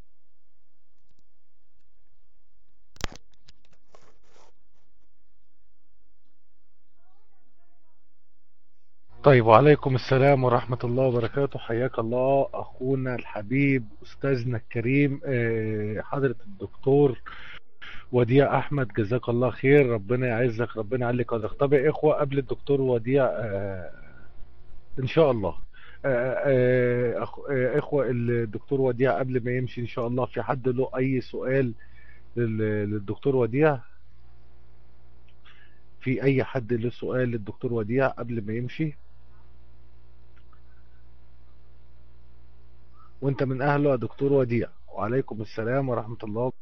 طيب، وعليكم السلام ورحمة الله وبركاته. حياك الله أخونا الحبيب أستاذنا الكريم حضرة الدكتور وديع أحمد، جزاك الله خير. ربنا يعزك، ربنا يعلي قدرك. طب يا إخوة، قبل الدكتور وديع إن شاء الله إخوة الدكتور وديع قبل ما يمشي إن شاء الله، في حد له أي سؤال للدكتور وديع؟ في أي حد له سؤال للدكتور وديع قبل ما يمشي؟ وانت من اهله يا دكتور وديع. وعليكم السلام ورحمة الله.